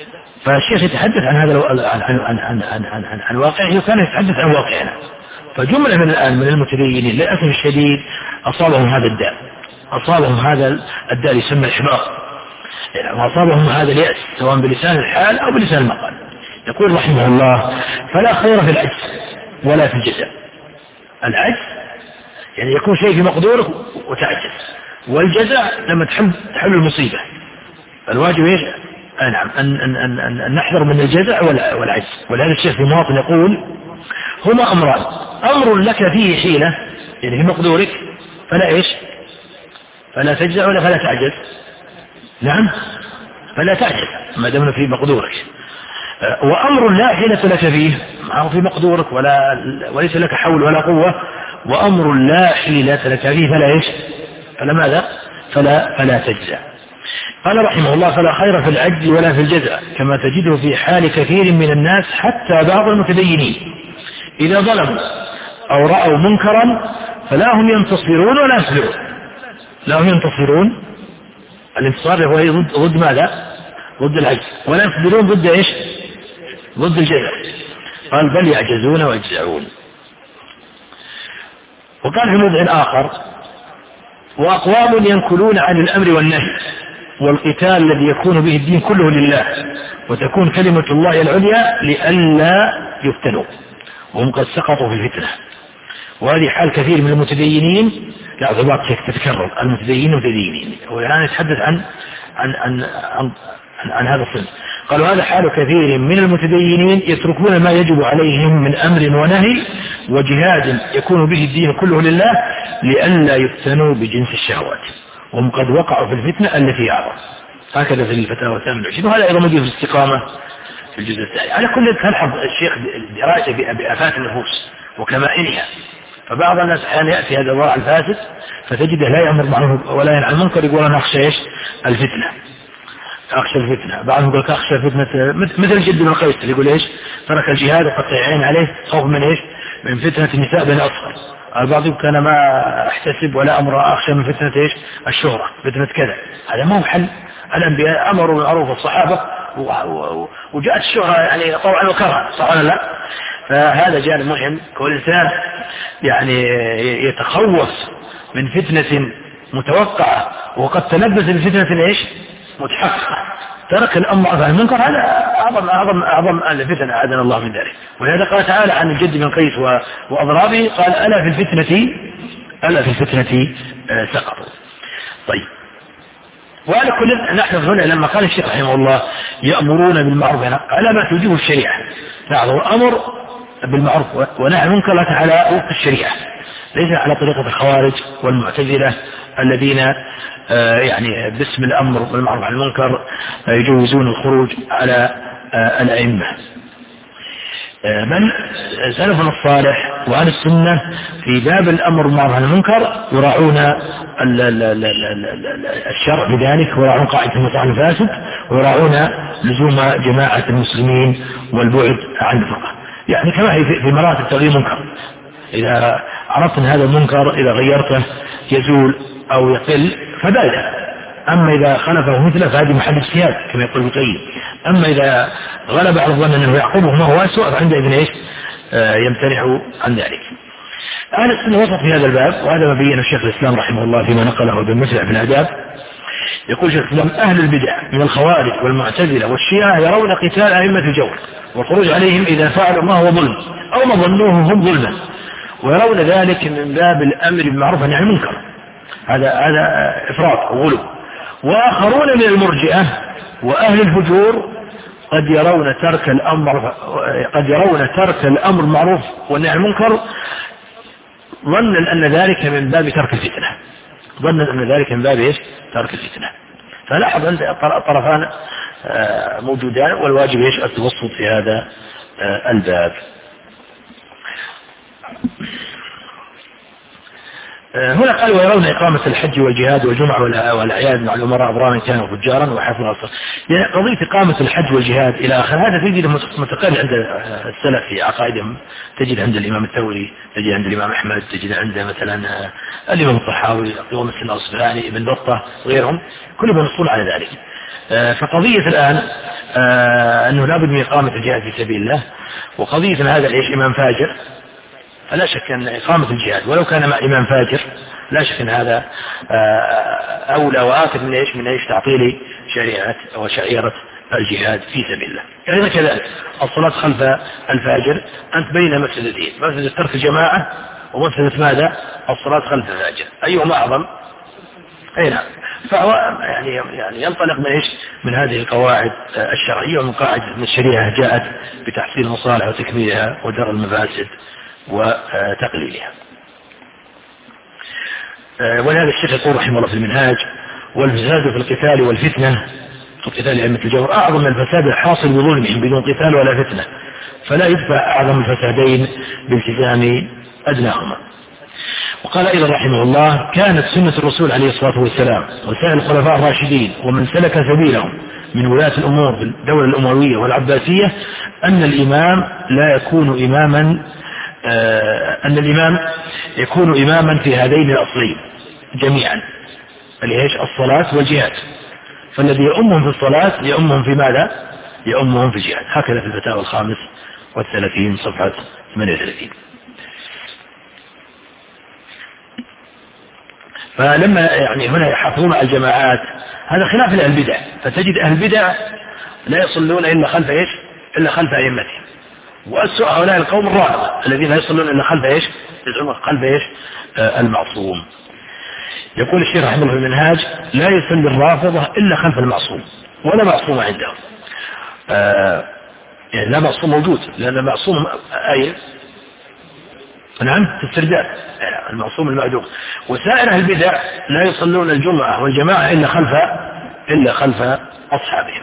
فالشيخ يتحدث عن هذا عن عن عن عن عن, عن, عن, عن واقعه، وكان يتحدث عن واقعنا. فجملة من الآن من المتدينين للأسف الشديد أصابهم هذا الداء، أصابهم هذا الداء يسمى الإحباط، يعني وأصابهم هذا اليأس سواء بلسان الحال أو بلسان المقال. يقول رحمه الله: فلا خير في العجز ولا في الجزاء. العجز يعني يكون شيء في مقدورك وتعجز، والجزاء لما تحل تحل المصيبة. الواجب ايش؟ نعم أن, أن, أن, أن, أن نحذر من الجزاء والعجز. ولهذا الشيخ في مواطن يقول: هما أمران، أمر لك فيه حيلة يعني في مقدورك فلا ايش؟ فلا تجزع ولا فلا تعجز. نعم فلا تعجز ما دام في مقدورك. وأمر لا حيلة لك فيه، ما في مقدورك ولا وليس لك حول ولا قوة، وأمر لا حيلة لك فيه فلا ايش؟ فلا ماذا؟ فلا فلا تجزع. قال رحمه الله: فلا خير في العجز ولا في الجزع، كما تجده في حال كثير من الناس حتى بعض المتدينين إذا ظلموا أو رأوا منكرا فلا هم ينتصرون ولا يصبرون. لا هم ينتصرون، الانتصار هو ضد, ضد ماذا؟ ضد العجز. ولا يصبرون ضد ايش؟ ضد الجزع. قال: بل يعجزون ويجزعون. وقال في موضع آخر: وأقوام ينكلون عن الأمر والنهي والقتال الذي يكون به الدين كله لله، وتكون كلمة الله العليا لئلا يفتنوا، وهم قد سقطوا في الفتنة. وهذه حال كثير من المتدينين، لا ضباط تتكرر، المتدينين المتدينين، والآن يتحدث عن عن عن عن, عن, عن هذا الصنف. قالوا: هذا حال كثير من المتدينين يتركون ما يجب عليهم من أمر ونهي وجهاد يكون به الدين كله لله لئلا يفتنوا بجنس الشهوات، وهم قد وقعوا في الفتنة التي أعظم. هكذا في الفتاوى الثامنة والعشرين، وهذا أيضا موجود في الاستقامة في الجزء الثاني. على كل تلحظ الشيخ الدراسة بآفات النفوس وكمائنها. فبعض الناس أحيانا يأتي هذا الوضع الفاسد فتجده لا يأمر بالمعروف ولا ينهى عن المنكر، يقول: أنا أخشى إيش؟ الفتنة، أخشى الفتنة. بعضهم يقول: أخشى فتنة، مثل جد بن قيس يقول إيش؟ ترك الجهاد وقد عين عليه خوف من إيش؟ من فتنة النساء بين أصغر. البعض يقول: أنا ما أحتسب ولا أمر أخشى من فتنة إيش؟ الشهرة، فتنة كذا. هذا ما هو حل. الأنبياء أمروا بالمعروف الصحابة وجاءت الشهرة يعني طوعا وكرها، صح ولا لا؟ فهذا جانب مهم. كل إنسان يعني يتخوف من فتنة متوقعة وقد تلبس بفتنة إيش؟ متحققة، ترك الأمر عن المنكر، هذا أعظم أعظم أعظم الفتن، أعاذنا الله من ذلك. ولهذا قال تعالى عن الجد بن قيس وأضرابه: قال: ألا في الفتنة ألا في الفتنة سقطوا. طيب، وعلى كل نحن هنا لما قال الشيخ رحمه الله: يأمرون بالمعروف على ما توجبه الشريعة. نعم، الأمر بالمعروف ونهي عن المنكر على وفق الشريعة، ليس على طريقة الخوارج والمعتزلة الذين آه يعني باسم الأمر بالمعروف عن المنكر آه يجوزون الخروج على آه الأئمة. آه بل سلفنا الصالح وأهل السنة في باب الأمر بالمعروف عن المنكر يراعون الشرع بذلك، ويراعون قاعدة المصلحة الفاسد، ويراعون لزوم جماعة المسلمين والبعد عن الفقه. يعني كما هي في مراتب تغيير منكر، إذا عرفت أن هذا المنكر إذا غيرته يزول أو يقل فبالغ، أما إذا خلفه مثله فهذه محل اجتهاد كما يقول ابن القيم. أما إذا غلب على الظن أنه يعقبه ما هو أسوأ فعندئذ إيش؟ آه يمتنع عن ذلك. أهل السنة وسط في هذا الباب، وهذا ما بيّن الشيخ الإسلام رحمه الله فيما نقله بالمسرع في الآداب. يقول الشيخ الإسلام: أهل البدع من الخوارج والمعتزلة والشيعة يرون قتال أئمة الجور والخروج عليهم إذا فعلوا ما هو ظلم أو ما ظنوه هم ظلما، ويرون ذلك من باب الأمر بالمعروف والنهي عن المنكر. هذا هذا إفراط وغلو. وآخرون من المرجئة وأهل الفجور قد يرون ترك الأمر قد يرون ترك الأمر بالمعروف والنهي عن المنكر ظنا أن ذلك من باب ترك الفتنة، ظنا أن ذلك من باب إيش؟ ترك الفتنة. فلاحظ أن الطرفان موجودان، والواجب إيش؟ التوسط في هذا الباب. هنا قال: ويرون إقامة الحج والجهاد والجمعة والأعياد مع الأمراء أبرارا كانوا فجارا وحفظوا الصلاة. يعني قضية إقامة الحج والجهاد إلى آخر هذا تجد متقل عند السلف في عقائدهم، تجد عند الإمام الثوري، تجد عند الإمام أحمد، تجد عند مثلا الإمام الطحاوي، الإمام السنة الأصفهاني، ابن بطة وغيرهم، كلهم ينصون على ذلك. فقضية الآن أنه لابد من إقامة الجهاد في سبيل الله، وقضية هذا الإيش إمام فاجر، فلا شك أن إقامة الجهاد ولو كان مع إمام فاجر لا شك أن هذا أولى وآكد من إيش من إيش تعطيل شريعة وشعيرة الجهاد في سبيل الله. يعني كذلك الصلاة خلف الفاجر أنت بين مفسدتين، مفسدة ترك الجماعة ومفسدة ماذا؟ الصلاة خلف الفاجر، أيهما أعظم؟ أي نعم. فهو يعني يعني ينطلق من إيش؟ من هذه القواعد الشرعية، ومن قاعدة من الشريعة جاءت بتحصيل المصالح وتكميلها ودرء المفاسد وتقليلها. ولهذا الشيخ يقول رحمه الله في المنهاج: والفساد في القتال والفتنة، قتال أئمة الجور أعظم من الفساد الحاصل بظلمهم بدون قتال ولا فتنة، فلا يدفع أعظم الفسادين بالتزام أدناهما. وقال أيضا رحمه الله: كانت سنة الرسول عليه الصلاة والسلام وسائر الخلفاء الراشدين ومن سلك سبيلهم من ولاة الأمور في الدولة الأموية والعباسية أن الإمام لا يكون إماما آه أن الإمام يكون إماما في هذين الأصلين جميعا، اللي هي الصلاة والجهاد. فالذي يؤمهم في الصلاة يؤمهم في ماذا؟ يؤمهم في الجهاد. هكذا في الفتاوى الخامس والثلاثين صفحة ثمانية وثلاثين. فلما يعني هنا يحافظون على الجماعات هذا خلاف لأهل البدع، فتجد أهل البدع لا يصلون إلا خلف إيش؟ إلا خلف أئمتهم. وأسوأ هؤلاء القوم الرافضة الذين لا يصلون إلا خلف إيش؟ خلف إيش؟ آه المعصوم. يقول الشيخ رحمه الله في المنهاج: لا يصلي الرافضة إلا خلف المعصوم، ولا معصوم عندهم. آه يعني لا معصوم موجود، لأن المعصوم أين؟ نعم في السرداب، المعصوم المعدوم. وسائر أهل البدع لا يصلون الجمعة والجماعة إلا خلف إلا خلف أصحابهم،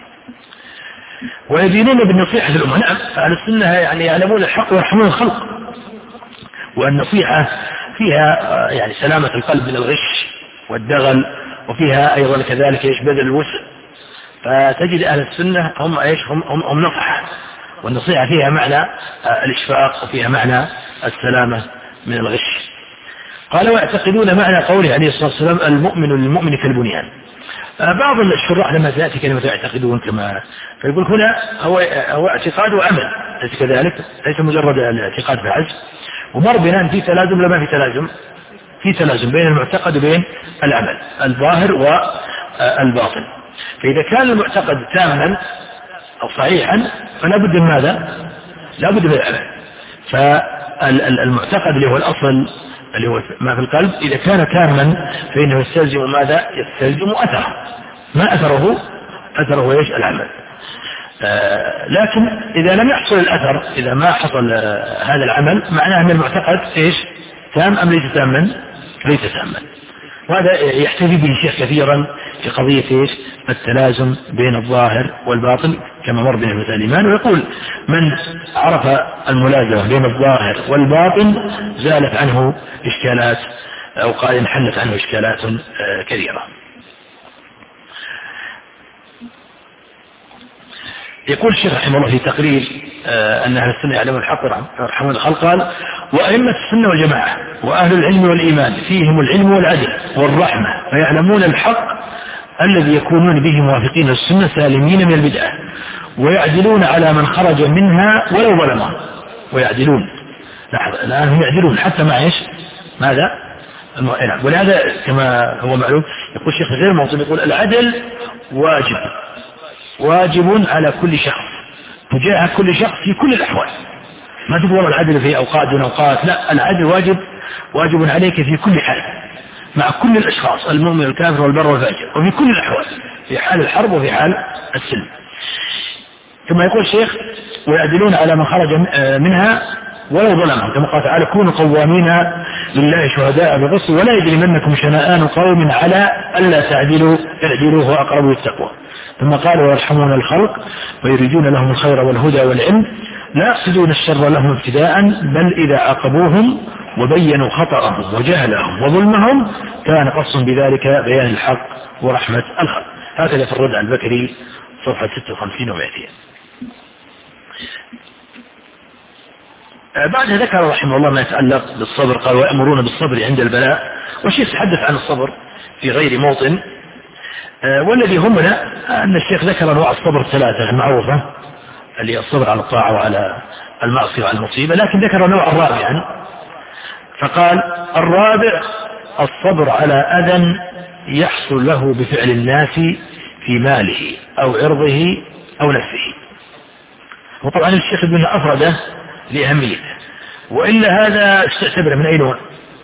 ويدينون بالنصيحة للأمة. نعم أهل السنة يعني يعلمون الحق ويرحمون الخلق، والنصيحة فيها يعني سلامة القلب من الغش والدغل، وفيها أيضا كذلك إيش بذل الوسع. فتجد أهل السنة هم إيش هم هم, هم نصح، والنصيحة فيها معنى الإشفاق وفيها معنى السلامة من الغش. قال: ويعتقدون معنى قوله عليه الصلاة والسلام: المؤمن للمؤمن كالبنيان. بعض الشراح لما تأتي كلمة يعتقدون كما فيقول هنا هو هو اعتقاد وعمل، ليس كذلك، ليس مجرد الاعتقاد بالعجز. ومر بنا أن في تلازم لما في تلازم في تلازم بين المعتقد وبين العمل الظاهر والباطن. فإذا كان المعتقد تاما أو صحيحا فلا بد من ماذا؟ لا بد من العمل. فالمعتقد اللي هو الأصل اللي هو ما في القلب إذا كان تاما فإنه يستلزم ماذا؟ يستلزم أثره. ما أثره؟ أثره إيش؟ العمل. آه لكن إذا لم يحصل الأثر، إذا ما حصل آه هذا العمل، معناه أن المعتقد إيش؟ تام أم ليس تاما؟ ليس تاما. وهذا يحتفي به الشيخ كثيرا في قضية إيش؟ التلازم بين الظاهر والباطن كما مر بنا مثال الإيمان. ويقول: من عرف الملازمة بين الظاهر والباطن زالت عنه إشكالات، أو قال انحلت عنه إشكالات آه كثيرة. يقول الشيخ رحمه الله في تقرير آه أن أهل السنة يعلمون الحق ويرحمون الخلق. قال: وأئمة السنة والجماعة وأهل العلم والإيمان فيهم العلم والعدل والرحمة، فيعلمون الحق الذي يكونون به موافقين السنة سالمين من البدعة، ويعدلون على من خرج منها ولو ظلمهم. ويعدلون، لحظة الآن هم يعدلون حتى مع إيش؟ ماذا؟ ولهذا كما هو معلوم يقول الشيخ غير الموطن، يقول: العدل واجب واجب على كل شخص تجاه كل شخص في كل الأحوال. ما تقول العدل في أوقات دون أوقات، لا، العدل واجب واجب عليك في كل حال مع كل الأشخاص، المؤمن والكافر والبر والفاجر، وفي كل الأحوال، في حال الحرب وفي حال السلم. ثم يقول الشيخ: ويعدلون على من خرج منها ولو ظلمهم، كما قال تعالى: كونوا قوامين لله شهداء بالقسط ولا يجرمنكم شنآن قوم على ألا تعدلوا اعدلوا هو أقرب للتقوى. ثم قال: ويرحمون الخلق ويريدون لهم الخير والهدى والعلم، لا يقصدون الشر لهم ابتداء، بل إذا عاقبوهم وبينوا خطأهم وجهلهم وظلمهم كان قص بذلك بيان الحق ورحمة الخلق. هكذا في الرد على البكري صفحة ستة وخمسين ومائتين. بعد ذكر رحمه الله ما يتعلق بالصبر. قال: ويأمرون بالصبر عند البلاء. والشيخ تحدث عن الصبر في غير موطن، والذي همنا أن الشيخ ذكر أنواع الصبر الثلاثة المعروفة اللي الصبر على الطاعة وعلى المعصية وعلى المصيبة، لكن ذكر نوعا رابعا فقال الرابع الصبر على أذى يحصل له بفعل الناس في ماله أو عرضه أو نفسه. وطبعا الشيخ ابن أفرده لأهميته، وإلا هذا استعتبر من أي نوع؟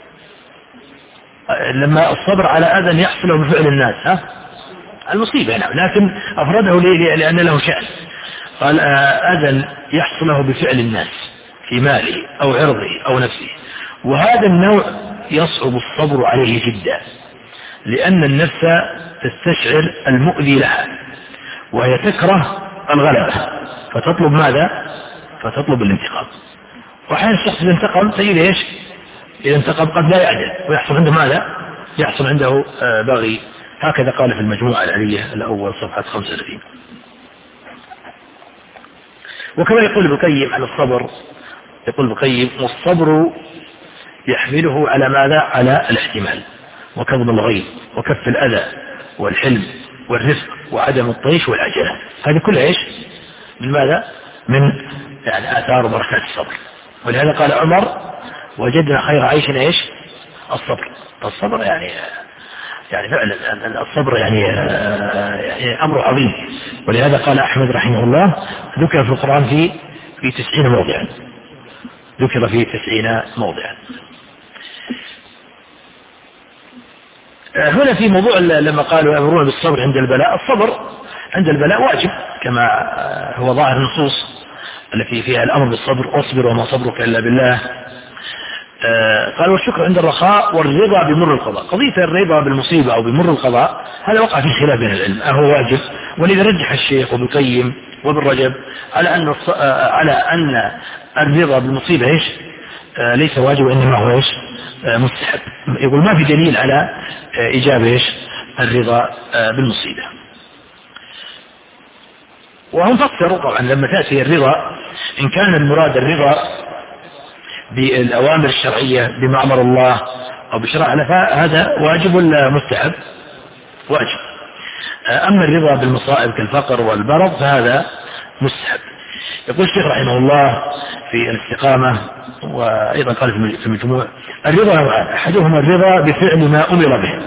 لما الصبر على أذى يحصل له بفعل الناس ها المصيبة نعم، لكن أفرده لأن له شأن. قال أذى يحصل له بفعل الناس في ماله أو عرضه أو نفسه، وهذا النوع يصعب الصبر عليه جدا، لأن النفس تستشعر المؤذي لها وهي تكره الغلبة فتطلب ماذا؟ فتطلب الانتقام. وأحيانا الشخص إذا انتقم تجد إيش؟ إذا انتقم قد لا يعدل ويحصل عنده ماذا؟ يحصل عنده بغي. هكذا قال في المجموعة العلية الأول صفحة خمسة وثلاثين. وكما يقول ابن القيم على الصبر، يقول ابن القيم والصبر يحمله على ماذا؟ على الاحتمال وكظم الغيظ وكف الأذى والحلم والرفق وعدم الطيش والعجلة. هذه كلها ايش؟ من ماذا؟ من يعني آثار وبركات الصبر. ولهذا قال عمر وجدنا خير عيشنا ايش؟ الصبر. الصبر يعني يعني فعلا الصبر يعني, يعني أمر عظيم. ولهذا قال أحمد رحمه الله ذكر في القرآن في في تسعين موضعا، ذكر في تسعين موضعا. هنا في موضوع لما قالوا يأمرون بالصبر عند البلاء، الصبر عند البلاء واجب كما هو ظاهر النصوص التي فيها الأمر بالصبر، واصبر وما صبرك إلا بالله. قال والشكر عند الرخاء والرضا بمر القضاء. قضية الرضا بالمصيبة أو بمر القضاء هذا وقع في خلاف بين العلم أهو واجب، ولذا رجح الشيخ وابن القيم وابن رجب على أن على أن الرضا بالمصيبة إيش ليس واجب وإنما هو إيش مستحب. يقول ما في دليل على إيجاب إيش الرضا بالمصيبة. وهم فسروا طبعا لما تأتي الرضا إن كان المراد الرضا بالأوامر الشرعية بما أمر الله أو بشرع هذا واجب ولا مستحب؟ واجب. أما الرضا بالمصائب كالفقر والبرد فهذا مستحب. يقول الشيخ رحمه الله في الاستقامة وأيضا قال في المجموع الرضا نوعان، أحدهما الرضا بفعل ما أمر به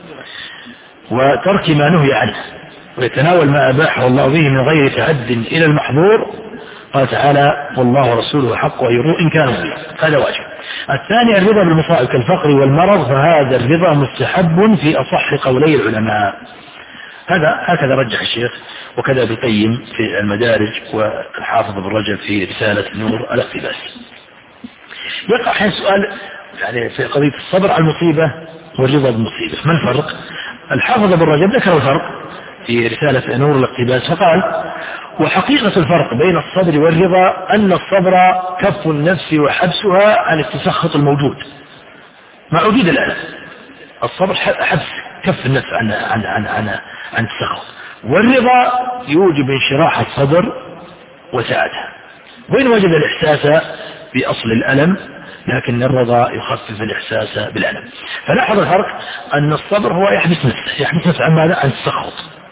وترك ما نهي عنه ويتناول ما أباحه الله به من غير تعد إلى المحظور. قال تعالى والله ورسوله حق أن يرضوا إن كانوا مؤمنين، هذا واجب. الثاني الرضا بالمصائب كالفقر والمرض، فهذا الرضا مستحب في أصح قولي العلماء. هذا هكذا رجح الشيخ وكذا ابن القيم في المدارج والحافظ ابن رجب في رسالة نور الاقتباس. يقع حين سؤال يعني في قضية الصبر على المصيبة والرضا بالمصيبة ما الفرق؟ الحافظ ابن رجب ذكر الفرق في رسالة نور الاقتباس فقال وحقيقة الفرق بين الصبر والرضا أن الصبر كف النفس وحبسها عن التسخط الموجود مع وجود الألم. الصبر حبس كف النفس عن عن عن عن, عن التسخط، والرضا يوجب انشراح الصدر وسعتها. وين وجد الإحساس بأصل الألم، لكن الرضا يخفف الإحساس بالألم. فلاحظ الفرق أن الصبر هو يحبس نفسه يحبس نفسه عن ماذا؟ عن التسخط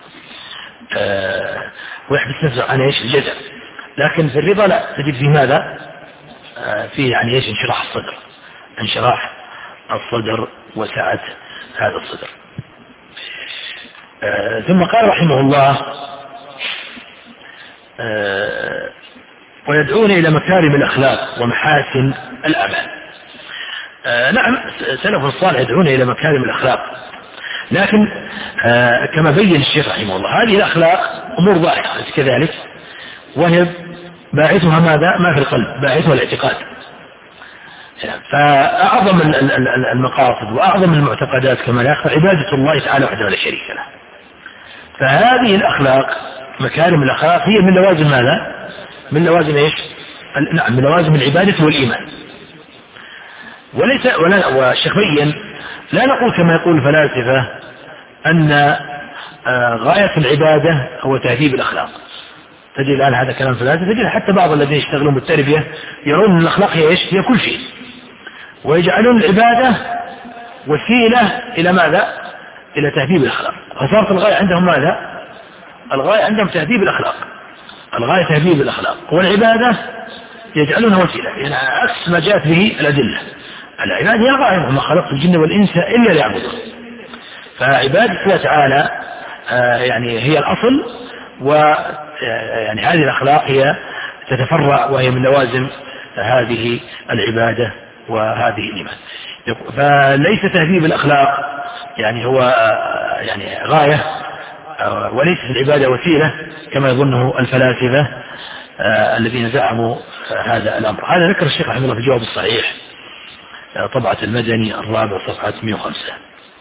آه ويحبس نفسه عن ايش؟ الجزع. لكن في الرضا لا، تجد في ماذا؟ آه فيه يعني ايش؟ انشراح الصدر، انشراح الصدر وسعة هذا الصدر. آه ثم قال رحمه الله آه ويدعون إلى مكارم الأخلاق ومحاسن الأعمال. آه نعم سلف الصالح يدعون إلى مكارم الأخلاق، لكن آه كما بين الشيخ رحمه الله هذه الأخلاق أمور ظاهرة كذلك، وهي باعثها ماذا؟ ما في القلب، باعثها الاعتقاد. فأعظم المقاصد وأعظم المعتقدات كما لا يخفى عبادة الله تعالى وحده لا شريك له. فهذه الأخلاق مكارم الأخلاق هي من لوازم ماذا؟ من لوازم ايش؟ نعم من لوازم العبادة والإيمان. وليس ولا والشيخ بين لا نقول كما يقول الفلاسفة أن غاية العبادة هو تهذيب الأخلاق. تجد الآن هذا كلام فلاسفة، تجد حتى بعض الذين يشتغلون بالتربية يرون أن الأخلاق هي ايش؟ هي كل شيء، ويجعلون العبادة وسيلة إلى ماذا؟ إلى تهذيب الأخلاق. فصارت الغاية عندهم ماذا؟ الغاية عندهم تهذيب الأخلاق، الغاية تهذيب الأخلاق، والعبادة يجعلونها وسيلة، يعني عكس ما جاءت به الأدلة. العبادة هي الغاية، وما خلقت الجن والإنس إلا ليعبدون. فعبادة الله تعالى يعني هي الأصل، ويعني هذه الأخلاق هي تتفرع وهي من لوازم هذه العبادة وهذه الإيمان. فليس تهذيب الأخلاق يعني هو يعني غاية، وليست العبادة وسيلة كما يظنه الفلاسفة الذين زعموا هذا الأمر. هذا ذكر الشيخ رحمه الله في الجواب الصحيح طبعة المدني الرابع صفحة مئة وخمسة.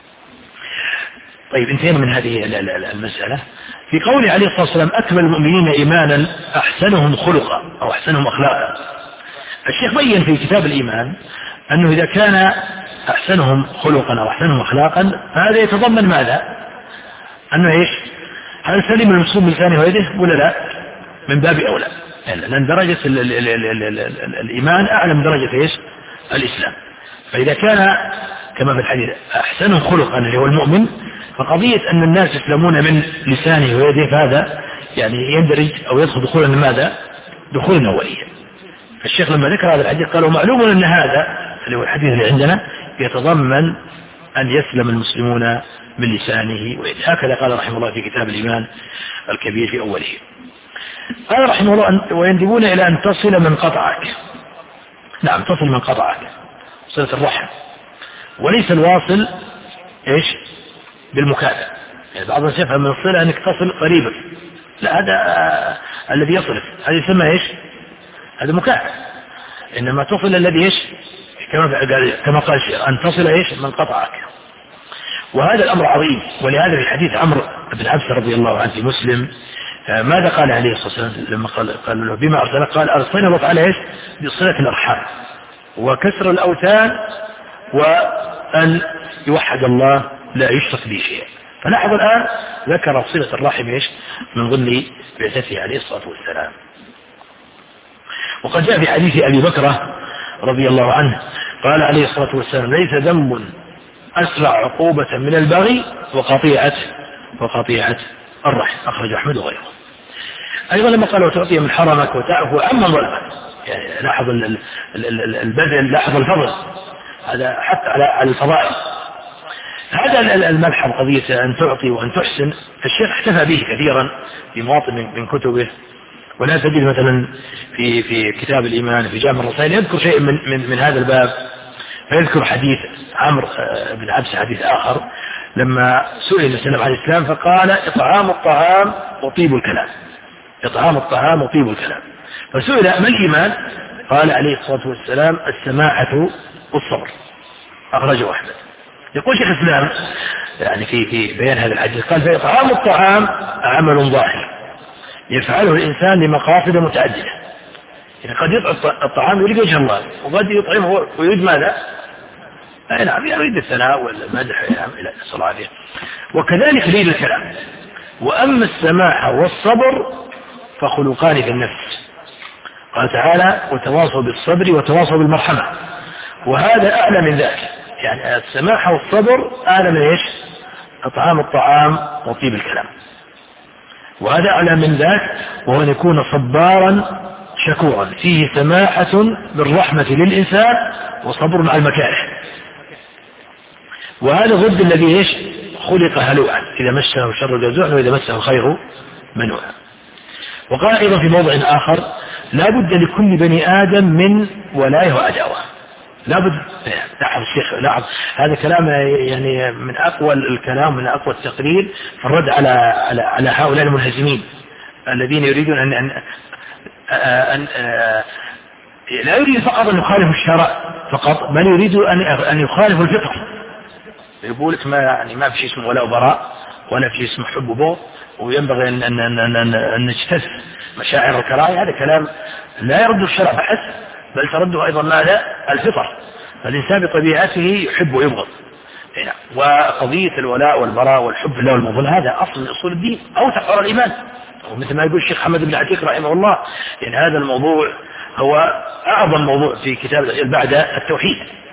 طيب انتهينا من هذه المسألة. في قوله عليه الصلاة والسلام أكمل المؤمنين إيمانا أحسنهم خلقا أو أحسنهم أخلاقا، الشيخ بين في كتاب الإيمان أنه إذا كان أحسنهم خلقا أو أحسنهم أخلاقا هذا يتضمن ماذا؟ أنه إيش؟ هل سلم المسلم بلسانه ويده ولا لا؟ من باب أولى، لأن درجة ال ال ال ال ال ال الإيمان أعلى من درجة إيش؟ الإسلام. فإذا كان كما في الحديث أحسنهم خلقا اللي هو المؤمن، فقضية أن الناس يسلمون من لسانه ويده فهذا يعني يندرج أو يدخل دخولا من ماذا؟ دخولا أوليا. فالشيخ لما ذكر هذا الحديث قالوا معلوم أن هذا اللي هو الحديث اللي عندنا يتضمن أن يسلم المسلمون من لسانه ويده. هكذا قال رحمه الله في كتاب الإيمان الكبير في أوله. قال رحمه الله ويندبون إلى أن تصل من قطعك. نعم، تصل من قطعك، صلة الرحم، وليس الواصل إيش؟ بالمكافأة. يعني بعض الناس يفهم من الصلة أنك تصل قريبا، لا، هذا آه الذي يصلك هذا يسمى إيش؟ هذا مكافأة. إنما تصل الذي إيش؟ كما قال كما قال أن تصل إيش؟ من قطعك. وهذا الأمر عظيم، ولهذا في حديث عمرو بن عبس رضي الله عنه في مسلم آه ماذا قال عليه الصلاة والسلام لما قال قال له بما أرسلك؟ قال أرسلنا الله تعالى إيش؟ بصلة الأرحام وكسر الأوثان وأن يوحد الله لا يشرك به شيئا. فلاحظ الآن ذكر صلة الرحم إيش؟ من ضمن بعثته عليه الصلاة والسلام. وقد جاء في حديث أبي بكرة رضي الله عنه قال عليه الصلاة والسلام ليس ذنب أسرع عقوبة من البغي وقطيعة وقطيعة الرحم، أخرج أحمد وغيره. أيضا لما قال وتعطي من حرمك وتعفو عمن ظلمك، يعني لاحظ البذل، لاحظ الفضل، هذا حتى على الفضائل. هذا الملحظ قضية أن تعطي وأن تحسن، الشيخ احتفى به كثيرا في مواطن من كتبه، ولا تجد مثلا في في كتاب الإيمان في جامع الرسائل يذكر شيء من من, من هذا الباب، فيذكر حديث عمرو بن عبس حديث آخر لما سئل السلام عن الإسلام فقال إطعام الطعام وطيب الكلام، إطعام الطعام وطيب الكلام. فسئل ما الإيمان؟ قال عليه الصلاة والسلام السماحة والصبر، أخرجه أحمد. يقول شيخ الإسلام يعني في في بيان هذا الحديث قال فإطعام الطعام عمل ظاهر يفعله الإنسان لمقاصد متعددة، يعني قد يطعم الطعام يريد وجه الله، وقد يطعمه ويريد ماذا؟ أي نعم، يريد الثناء والمدح إلى الصلاة. وكذلك يريد الكلام. وأما السماحة والصبر فخلقان في النفس، قال تعالى وتواصوا بالصبر وتواصوا بالمرحمة، وهذا أعلى من ذلك. يعني السماحة والصبر أعلى من إيش؟ إطعام الطعام وطيب الكلام. وهذا أعلى من ذلك، وهو أن يكون صبارا شكورا فيه سماحة بالرحمة للإنسان وصبر على المكاره. وهذا ضد الذي إيش؟ خلق هلوعا إذا مسه شر جزوعا وإذا مسه خير منوعا. وقال أيضا في موضع آخر لا بد لكل بني آدم من ولاية وعداوة، لا بد. لاحظ الشيخ، لاحظ هذا كلام يعني من أقوى الكلام، من أقوى التقرير في الرد على على على هؤلاء المنهزمين الذين يريدون أن أن, أن, أن لا يريد فقط أن يخالف الشرع فقط، بل يريد أن أن يخالف الفطر. يقول لك ما يعني ما في شيء اسمه ولاء وبراء، ولا في شيء اسمه حب وبغض، وينبغي أن أن أن أن, أن نجتث مشاعر الكراهية. هذا كلام لا يرد الشرع بحث، بل ترده أيضا ماذا؟ الفطر. فالإنسان بطبيعته يحب ويبغض. وقضية الولاء والبراء والحب الله والمظلة هذا أصل من أصول الدين أو تقرر الإيمان، ومثل ما يقول الشيخ حمد بن عتيق رحمه الله، يعني هذا الموضوع هو أعظم موضوع في كتاب بعد التوحيد.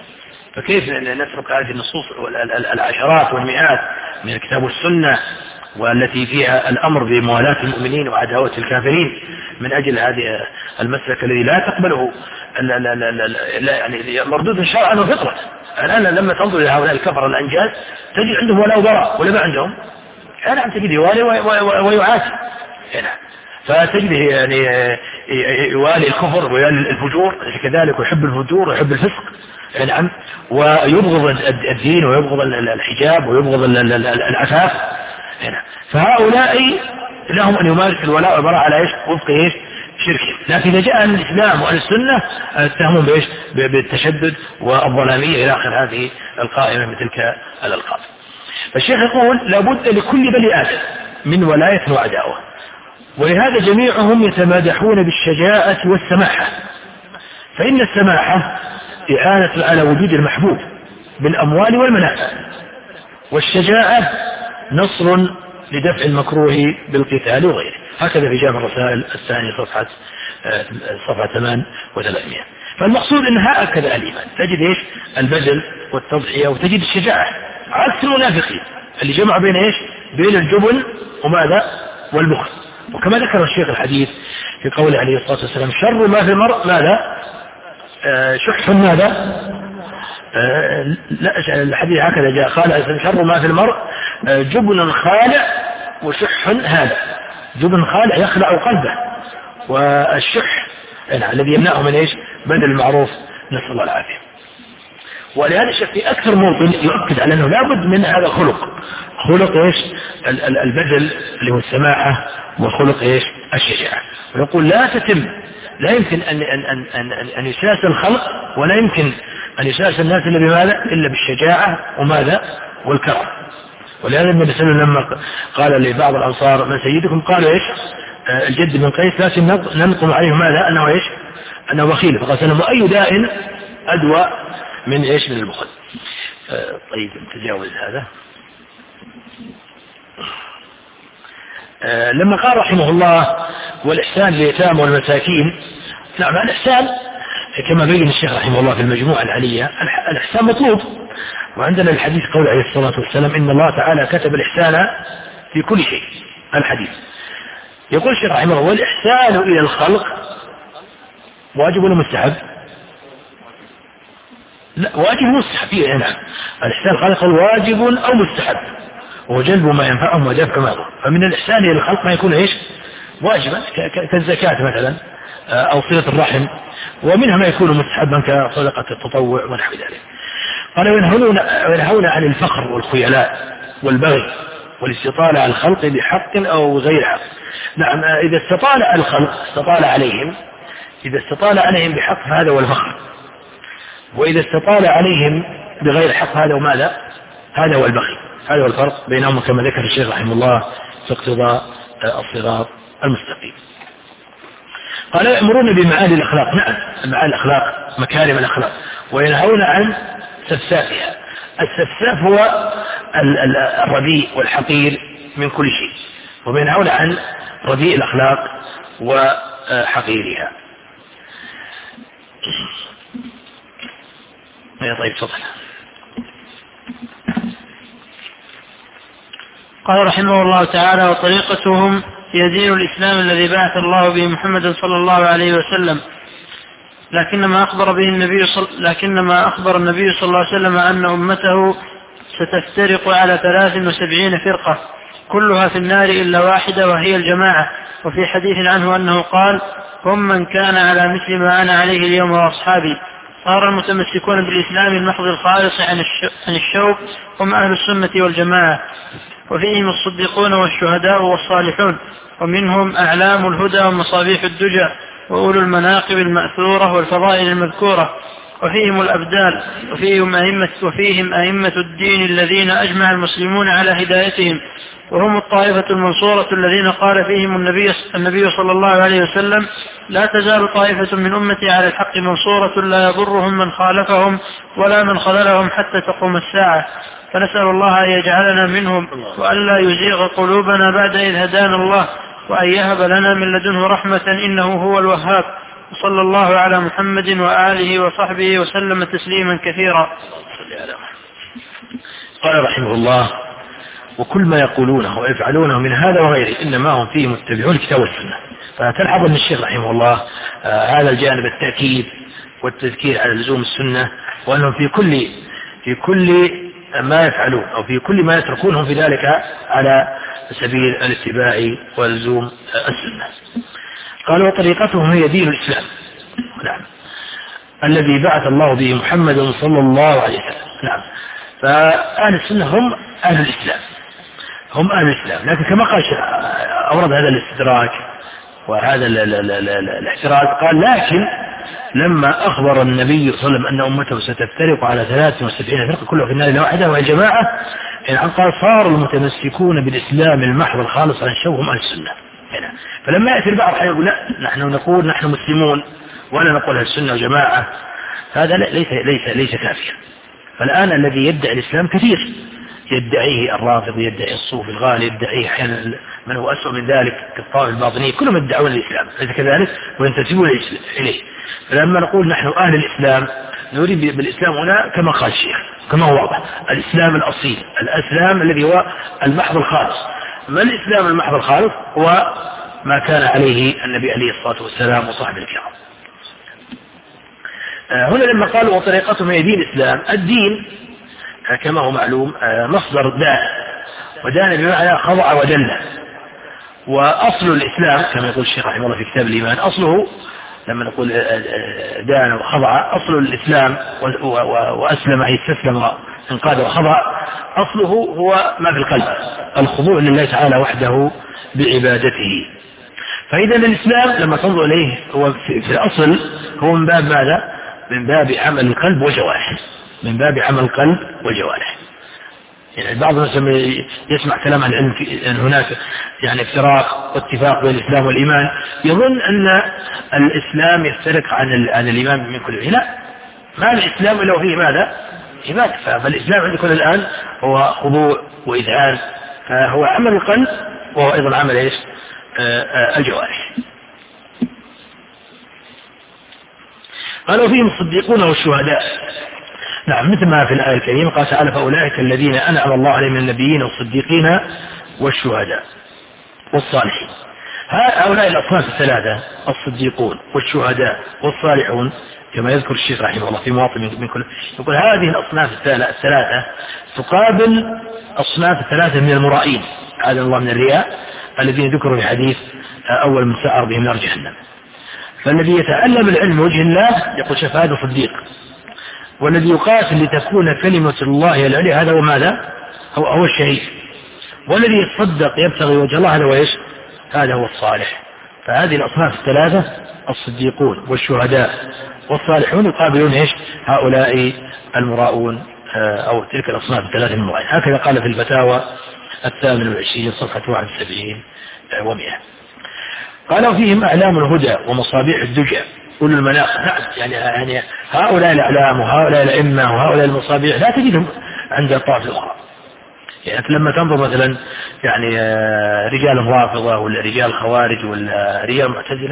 فكيف نترك هذه النصوص العشرات والمئات من الكتاب والسنة والتي فيها الأمر بموالاة المؤمنين وعداوة الكافرين من أجل هذه المسلك الذي لا تقبله لا لا لا لا لا يعني مردود شرعا وفطرة. الآن لما تنظر إلى هؤلاء الكفر الأنجاز تجد عندهم ولا براء ولا ما عندهم، أنا عم تجد يوالي ويعاتي هنا، فتجده يعني يوالي الكفر ويوالي الفجور كذلك، ويحب الفجور ويحب الفسق نعم، ويبغض الدين ويبغض الحجاب ويبغض العفاف هنا. فهؤلاء لهم أن يمارس الولاء والبراء على إيش؟ وفق إيش؟ شركه. لكن إذا جاء الإسلام وأهل السنة اتهمون بإيش؟ بالتشدد والظلامية إلى آخر هذه القائمة من تلك الألقاب. فالشيخ يقول لابد لكل بني آدم من ولاية وعداوة، ولهذا جميعهم يتمادحون بالشجاعة والسماحة، فإن السماحة إعانة على وجود المحبوب بالأموال والمنافع، والشجاعة نصر لدفع المكروه بالقتال وغيره. هكذا في جامع الرسائل الثاني صفحة صفحة ثمان وثلاثمائة. فالمقصود أن هكذا الإيمان، تجد إيش؟ البذل والتضحية، وتجد الشجاعة عكس المنافقين اللي جمع بين إيش؟ بين الجبن وماذا؟ والبخل. وكما ذكر الشيخ الحديث في قوله عليه الصلاة والسلام شر ما في المرء ماذا؟ آه شح ماذا؟ آه لا الحديث هكذا جاء، قال شر ما في المرء آه جبن خالع وشح هذا. جبن خالع يخلع قلبه، والشح يعني الذي يمنعه من إيش؟ بذل المعروف، نسأل الله العافية. ولهذا الشيخ في أكثر موطن يؤكد على أنه لابد من هذا الخلق، خلق إيش؟ البذل اللي هو السماحة، وخلق إيش؟ الشجاعة. ويقول لا تتم، لا يمكن أن أن أن أن, أن يساس الخلق، ولا يمكن أن يساس الناس إلا بماذا؟ إلا بالشجاعة وماذا؟ والكرم. ولهذا النبي صلى الله عليه وسلم لما قال لبعض الأنصار من سيدكم؟ قالوا إيش؟ الجد بن قيس، لكن ننقم عليه ماذا؟ أنه إيش؟ أنه بخيل. فقال سلم أي داء أدوى من إيش؟ من البخل. آه طيب نتجاوز هذا. آه لما قال رحمه الله والإحسان لليتامى والمساكين، نعم الإحسان كما بين الشيخ رحمه الله في المجموعة العلية، الإحسان مطلوب. وعندنا الحديث قول عليه الصلاة والسلام إن الله تعالى كتب الإحسان في كل شيء، الحديث. يقول الشيخ رحمه الله والإحسان إلى الخلق واجب ولا مستحب؟ لا واجب مستحب. نعم الإحسان خلق واجب أو مستحب، وجلب ما ينفعهم ودفع ما يضر. فمن الإحسان إلى الخلق ما يكون إيش؟ واجبا كالزكاة مثلا أو صلة الرحم، ومنها ما يكون مستحبا كصدقة التطوع ونحو ذلك. قال وينهون عن الفخر والخيلاء والبغي والاستطالة على الخلق بحق أو غير حق. نعم إذا استطال الخلق استطال عليهم، إذا استطال عليهم بحق فهذا هو الفخر، وإذا استطال عليهم بغير حق هذا وماذا؟ هذا هو البغي. هذا هو الفرق بينهم كما ذكر الشيخ رحمه الله في اقتضاء الصراط المستقيم. قال يأمرون بمعالي الأخلاق، نعم معالي الأخلاق مكارم الأخلاق، وينهون عن سفسافها. السفساف هو الرديء والحقير من كل شيء، وينهون عن رديء الأخلاق وحقيرها. يا طيب تفضل. قال رحمه الله تعالى وطريقتهم هي دين الإسلام الذي بعث الله به محمد صلى الله عليه وسلم، لكنما أخبر به النبي صل... لكنما أخبر النبي صلى الله عليه وسلم أن أمته ستفترق على ثلاث وسبعين فرقة كلها في النار إلا واحدة وهي الجماعة. وفي حديث عنه أنه قال هم من كان على مثل ما أنا عليه اليوم وأصحابي. صار المتمسكون بالإسلام المحض الخالص عن الشوك هم أهل السنة والجماعة، وفيهم الصديقون والشهداء والصالحون، ومنهم أعلام الهدى ومصابيح الدجى وأولو المناقب المأثورة والفضائل المذكورة، وفيهم الأبدال، وفيهم أئمة, وفيهم أئمة الدين الذين أجمع المسلمون على هدايتهم، وهم الطائفة المنصورة الذين قال فيهم النبي, النبي صلى الله عليه وسلم لا تزال طائفة من أمتي على الحق منصورة لا يضرهم من خالفهم ولا من خذلهم حتى تقوم الساعة. فنسأل الله أن يجعلنا منهم، وأن لا يزيغ قلوبنا بعد إذ هدانا الله، وأن يهب لنا من لدنه رحمة إنه هو الوهاب. وصلى الله على محمد وآله وصحبه وسلم تسليما كثيرا. قال رحمه الله: وكل ما يقولونه ويفعلونه من هذا وغيره إنما هم فيه متبعون الكتاب والسنة. فتلحظ أن الشيخ رحمه الله آه هذا الجانب التأكيد والتذكير على لزوم السنة، وأنهم في كل في كل ما يفعلون أو في كل ما يتركونهم في ذلك على سبيل الاتباع ولزوم السنة. قال: وطريقتهم هي دين الإسلام، نعم، الذي بعث الله به محمد صلى الله عليه وسلم. نعم، فأهل السنة هم أهل الإسلام، هم أهل الإسلام. لكن كما قال أورد هذا الاستدراك وهذا الاحتراز، قال: لكن لما أخبر النبي صلى الله عليه وسلم أن أمته ستفترق على ثلاث وسبعين فرقة كلها في النار إلا واحدة وهي الجماعة، يعني قال: صار المتمسكون بالإسلام المحض الخالص عن شوهم أهل السنة. هنا فلما يأتي البعض حيقول: لا، نحن نقول نحن مسلمون ولا نقول أهل السنة وجماعة، هذا ليس ليس ليس كافيا. فالآن الذي يدعي الإسلام كثير، يدعيه الرافض، يدعي الصوفي الغالي، يدعيه أحيانا من هو أسوأ من ذلك كالطائفة الباطنية، كلهم يدعون الإسلام ليس كذلك وينتسبون إليه. فلما نقول نحن أهل الإسلام نريد بالإسلام هنا كما قال الشيخ، كما هو واضح، الإسلام الأصيل، الإسلام الذي هو المحض الخالص. ما الإسلام المحض الخالص؟ هو ما كان عليه النبي عليه الصلاة والسلام وصحبه الكرام. هنا لما قالوا وطريقتهم هي دين الإسلام، الدين كما هو معلوم مصدر دان، ودان بمعنى خضع ودل. وأصل الإسلام كما يقول الشيخ رحمه الله في كتاب الإيمان، أصله لما نقول دان وخضع، أصل الإسلام وأسلم أي استسلم انقاد وخضع، أصله هو ما في القلب، الخضوع لله تعالى وحده بعبادته. فإذا الإسلام لما تنظر إليه هو في الأصل هو من باب ماذا؟ من باب عمل القلب وجوارح، من باب عمل القلب وجوارح. يعني بعض الناس يسمع كلام عن العلم أن هناك يعني افتراق واتفاق بين الإسلام والإيمان، يظن أن الإسلام يفترق عن عن الإيمان من كل شيء. لا، ما الإسلام إلا فيه ماذا؟ عبادة. فالإسلام عندكم الآن هو خضوع وإذعان، فهو عمل القلب وهو أيضا عمل إيش؟ الجوارح. قالوا فيهم الصديقون والشهداء، نعم، مثل ما في الآية الكريمة قال تعالى: فأولئك الذين أنعم الله عليهم من النبيين والصديقين والشهداء والصالحين. هؤلاء الأصناف الثلاثة، الصديقون والشهداء والصالحون، كما يذكر الشيخ رحمه الله في مواطن من كل، يقول هذه الأصناف الثلاثة تقابل أصناف الثلاثة من المرائين، عاذنا الله من الرياء، الذين ذكروا في حديث أول من سعر بهم نار جهنم. فالذي يتعلم العلم وجه الله يقول شاف هذا صديق، والذي يقاتل لتكون كلمة الله العليا هذا هو ماذا؟ هو, هو الشهيد. والذي يتصدق يبتغي وجه الله هذا هو ايش؟ هذا هو الصالح. فهذه الأصناف الثلاثة، الصديقون والشهداء والصالحون، يقابلون ايش؟ هؤلاء المراؤون أو تلك الأصناف الثلاثة من المراؤين. هكذا قال في الفتاوى الثامنة والعشرين صفحة واحد وسبعين ومئة. قالوا فيهم أعلام الهدى ومصابيح الدجى أولو المناقب. نعم، يعني يعني هؤلاء الأعلام وهؤلاء الأئمة وهؤلاء المصابيح لا تجدهم عند الطائفة الأخرى. يعني لما تنظر مثلا يعني رجال رافضة ولا رجال خوارج ولا رجال معتزلة،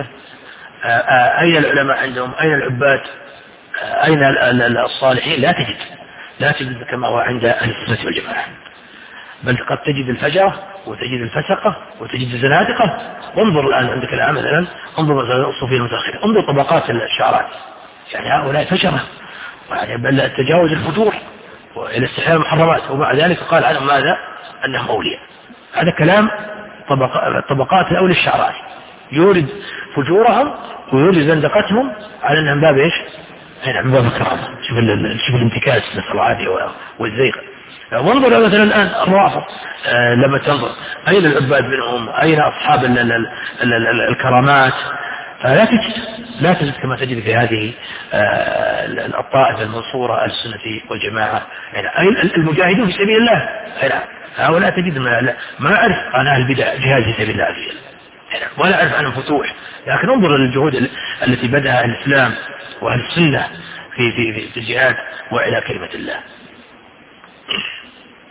أين العلماء عندهم؟ أين العباد؟ أين الصالحين؟ لا تجد لا تجد كما هو عند أهل السنة والجماعة، بل قد تجد الفجرة وتجد الفسقة وتجد الزنادقة. وانظر الآن عندك الآن مثلا، انظر مثلا الصوفية المتأخرة، انظر طبقات الشعرات، يعني هؤلاء فجرة، بل التجاوز الفتور وإلى استحلال المحرمات، ومع ذلك قال عنهم ماذا؟ أنهم أولياء. هذا كلام طبقات الأولي الشعرات، يورد فجورهم ويورد زندقتهم على أنهم باب إيش؟ هنا من باب الكرامة. شوف شوف الانتكاس، نسأل الله العافية والزيغ. وانظر مثلا الآن الرافض، آه لما تنظر أين العباد منهم؟ أين أصحاب ال ال ال ال الكرامات؟ فلا تجد لا تجد كما تجد في هذه آه الطائفة المنصورة السنة والجماعة. يعني أين المجاهدون في سبيل الله؟ هؤلاء تجد ما, ما أعرف عن أهل البدع جهاد في سبيل الله عز وجل، ولا أعرف عنهم فتوح. لكن انظر للجهود التي بدأها الإسلام وأهل السنة في في في الجهاد وإلى كلمة الله.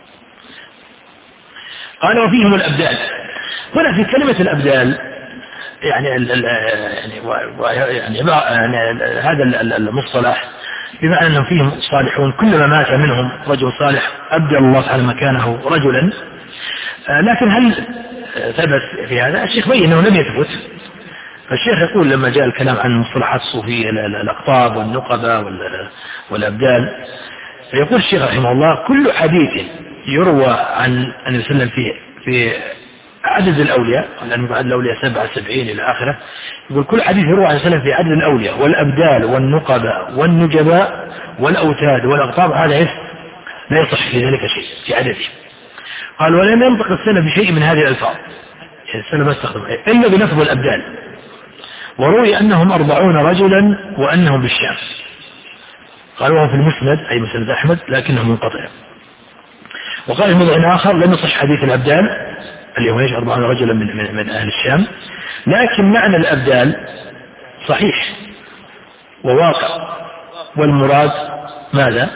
قال وفيهم الأبدال. هنا في كلمة الأبدال يعني ال ال يعني, و يعني, يعني هذا المصطلح بمعنى أنهم فيهم صالحون، كلما مات منهم رجل صالح أبدل الله تعالى مكانه رجلا. لكن هل ثبت في هذا؟ الشيخ بين أنه لم يثبت. فالشيخ يقول لما جاء الكلام عن مصطلحات الصوفية الأقطاب والنقبة والأبدال، فيقول الشيخ رحمه الله كل حديث يروى عن أن يسلم فيه في عدد الأولياء، لأن بعد الأولياء سبعة سبعين إلى آخره، يقول كل حديث يروى عن سلم في عدد الأولياء والأبدال والنقبة والنجباء والأوتاد والأقطاب، هذا لا يصح في ذلك شيء في عدده. قال ولم ينطق السلف بشيء من هذه الألفاظ، يعني السلف ما استخدم إلا بلفظ الأبدال، وروي أنهم أربعون رجلا وأنهم بالشام. قالوا في المسند أي مسند أحمد لكنه منقطع. وقال في موضع آخر لم يصح حديث الأبدال اللي هو يجعل أربعون رجلا من, من, من أهل الشام، لكن معنى الأبدال صحيح وواقع، والمراد ماذا؟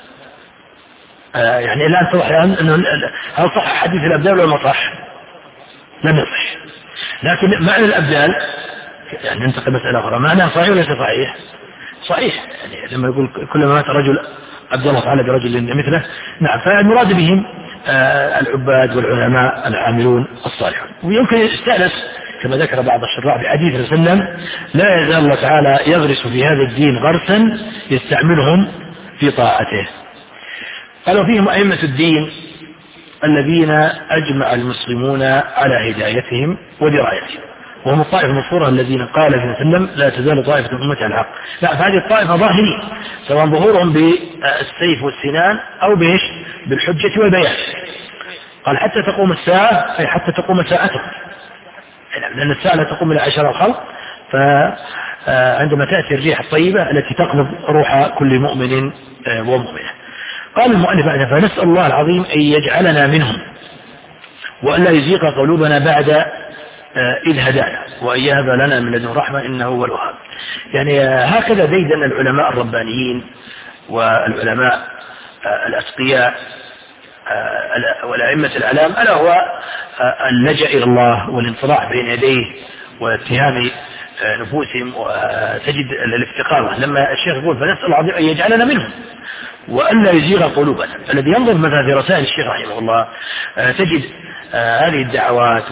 آه يعني الآن توضح أنه هل صح حديث الأبدال ولا ما صح؟ لم يصح. لكن معنى الأبدال يعني ننتقل مسألة أخرى، معناه صحيح ولا صحيح؟ صحيح، يعني لما يقول كلما مات رجل أبدل الله تعالى برجل مثله. نعم، فالمراد بهم آه العباد والعلماء العاملون الصالحون. ويمكن يستأنس كما ذكر بعض الشراح بحديث صلى الله عليه وسلم لا يزال الله تعالى يغرس في هذا الدين غرسا يستعملهم في طاعته. قالوا فيهم أئمة الدين الذين أجمع المسلمون على هدايتهم ودرايتهم، وهم الطائفة المنصورة الذين قال صلى الله عليه وسلم لا تزال طائفة أمتي على الحق. لا، فهذه الطائفة ظاهرين سواء ظهورهم بالسيف والسنان أو بإيش؟ بالحجة والبيان. قال حتى تقوم الساعة، أي حتى تقوم ساعتهم، لأن الساعة لا تقوم إلى عشر الخلق، فعندما تأتي الريح الطيبة التي تقبض روح كل مؤمن ومؤمنة. قال المؤلف فنسأل الله العظيم أن يجعلنا منهم وأن لا يزيغ قلوبنا بعد إذ هدانا وأن يهب لنا من لدنه رحمة إنه هو الوهاب. يعني هكذا ديدن العلماء الربانيين والعلماء الأتقياء والأئمة الأعلام، ألا هو اللجأ إلى الله والانطلاع بين يديه واتهام نفوسهم، وتجد الافتقار. لما الشيخ يقول فنسأل الله العظيم أن يجعلنا منهم وأن لا يزيغ قلوبنا، الذي ينظر مثلا في رسائل الشيخ رحمه الله تجد هذه الدعوات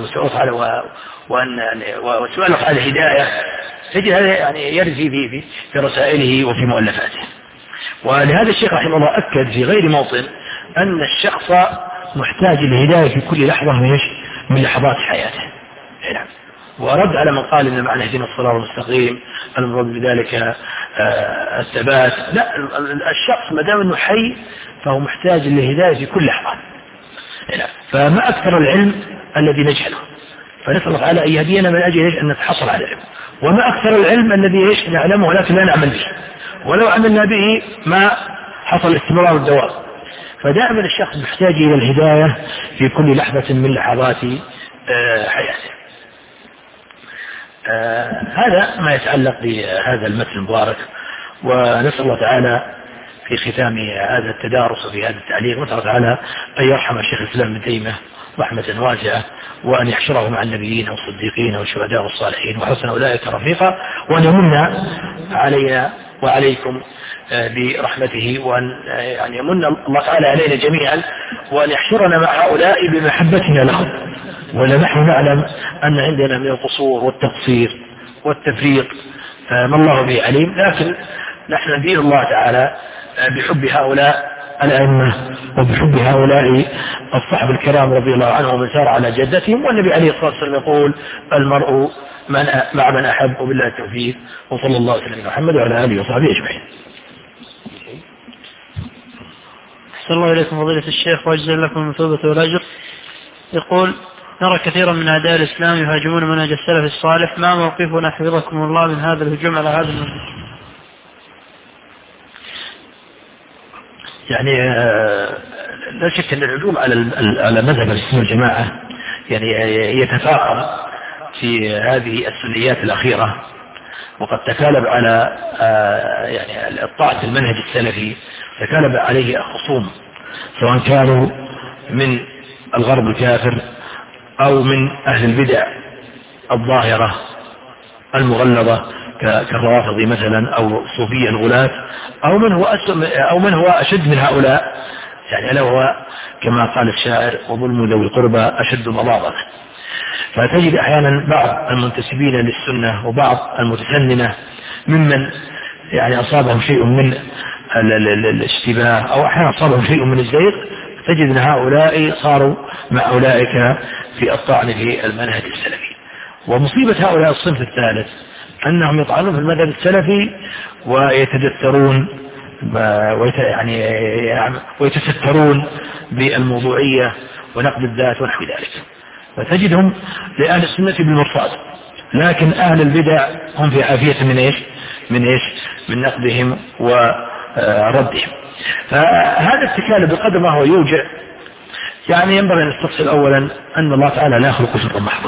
وسؤال عن الهداية، تجد هذا يعني يرزي في, في, في رسائله وفي مؤلفاته. ولهذا الشيخ رحمه الله أكد في غير موطن أن الشخص محتاج للهداية في كل لحظة من لحظات حياته. نعم. ورد على من قال إن معنى اهدنا الصراط المستقيم المراد بذلك الثبات، لا، الشخص ما دام انه حي فهو محتاج للهداية في كل لحظة. فما أكثر العلم الذي نجهله، فنسأل الله تعالى أن يهدينا من أجل أن نتحصل على العلم، وما أكثر العلم الذي نعلمه ولكن لا نعمل به، ولو عملنا به ما حصل الاستمرار والدوام. فدائما الشخص محتاج إلى الهداية في كل لحظة من لحظات حياته. آه هذا ما يتعلق بهذا المتن المبارك، ونسأل الله تعالى في ختام هذا التدارس وفي هذا التعليق نسأل الله تعالى أن يرحم الشيخ الإسلام ابن تيمية رحمة واسعة، وأن يحشره مع النبيين والصديقين والشهداء والصالحين وحسن أولئك رفيقا، وأن يمن علينا وعليكم برحمته، وأن يعني يمن الله تعالى علينا جميعا، وأن يحشرنا مع هؤلاء بمحبتنا لهم. ونحن نعلم أن عندنا من القصور والتقصير والتفريط ما الله به عليم، لكن نحن ندين الله تعالى بحب هؤلاء الأئمة وبحب هؤلاء الصحب الكرام رضي الله عنهم ومن سار على جدتهم. والنبي عليه الصلاة والسلام يقول المرء من مع من أحب، وبالله التوفيق، وصلى الله وسلم على محمد وعلى آله وصحبه أجمعين. أحسن الله إليكم فضيلة الشيخ وأجزل لكم المثوبة والأجر. يقول نرى كثيرا من أعداء الإسلام يهاجمون منهج السلف الصالح، ما موقفنا حفظكم الله من هذا الهجوم على هذا المنهج؟ يعني لا شك أن الهجوم على على مذهب السنة والجماعة يعني يتفاقم في هذه السنيات الأخيرة، وقد تكالب على يعني الطاعة المنهج السلفي، تكالب عليه الخصوم سواء كانوا من الغرب الكافر أو من أهل البدع الظاهرة المغلظة كالروافض مثلا أو صوفيا الغلاة، أو من هو أو من هو أشد من هؤلاء، يعني ألا هو كما قال الشاعر وظلم ذوي القربى أشد مضاضة. فتجد أحيانا بعض المنتسبين للسنة وبعض المتسننة ممن يعني أصابهم شيء من الاشتباه أو أحيانا أصابهم شيء من الزيغ، تجد أن هؤلاء صاروا مع أولئك في الطعن في المنهج السلفي. ومصيبة هؤلاء الصنف الثالث أنهم يطعنون في المذهب السلفي ويتدثرون يعني ويتسترون بالموضوعية ونقد الذات ونحو ذلك، فتجدهم لأهل السنة بالمرصاد، لكن أهل البدع هم في عافية من إيش من إيش من نقدهم وردهم. فهذا التكالب بقدر ما هو يوجع، يعني ينبغي أن نستفصل أولا أن الله تعالى لا يخلق شرا محضا،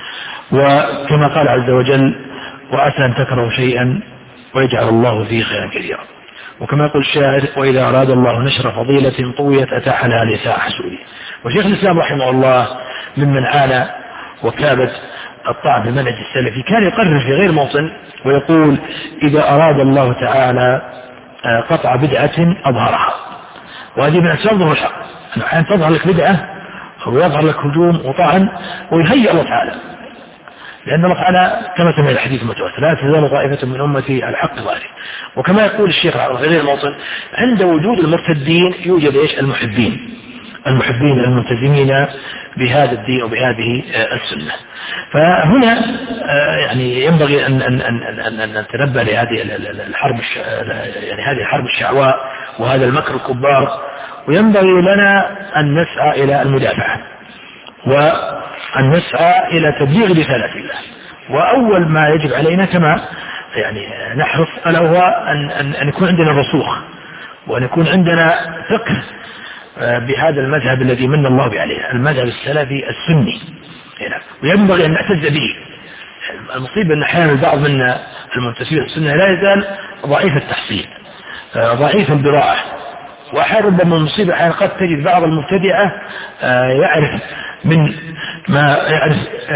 وكما قال عز وجل وعسى أن تكرهوا شيئا ويجعل الله فيه خيرا كثيرا. وكما يقول الشاعر وإذا أراد الله نشر فضيلة طويت أتاح لها لساء حسودي. وشيخ الإسلام رحمه الله ممن عانى وكابت الطعن بالمنهج السلفي كان يقرر في غير موطن ويقول إذا أراد الله تعالى قطع بدعة أظهرها، وهذه من أسباب ظهور الحق، أنه أحيانا تظهر لك بدعة أو يظهر لك هجوم وطعن ويهيئ الله تعالى، لأن الله تعالى كما سمع الحديث المتواتر لا تزال طائفة من أمتي على الحق ظاهرين. وكما يقول الشيخ في غير الموطن عند وجود المرتدين يوجد إيش المحبين المحبين الملتزمين بهذا الدين وبهذه السنة. فهنا يعني ينبغي أن أن أن أن أن نتنبه لهذه الحرب يعني هذه الحرب الشعواء وهذا المكر الكبار، وينبغي لنا أن نسعى إلى المدافعة وأن نسعى إلى تبليغ رسالة الله. وأول ما يجب علينا كما يعني نحرص ألا هو أن أن أن يكون عندنا رسوخ وأن يكون عندنا فقه بهذا المذهب الذي من الله به عليه، المذهب السلفي السني، وينبغي أن نعتز به. المصيبة أن أحيانا البعض منا المنتسبين السنة لا يزال ضعيف التحصيل ضعيف البراءة، وأحيانا ربما المصيبة أحيانا قد تجد بعض المبتدعة يعرف من ما يعرف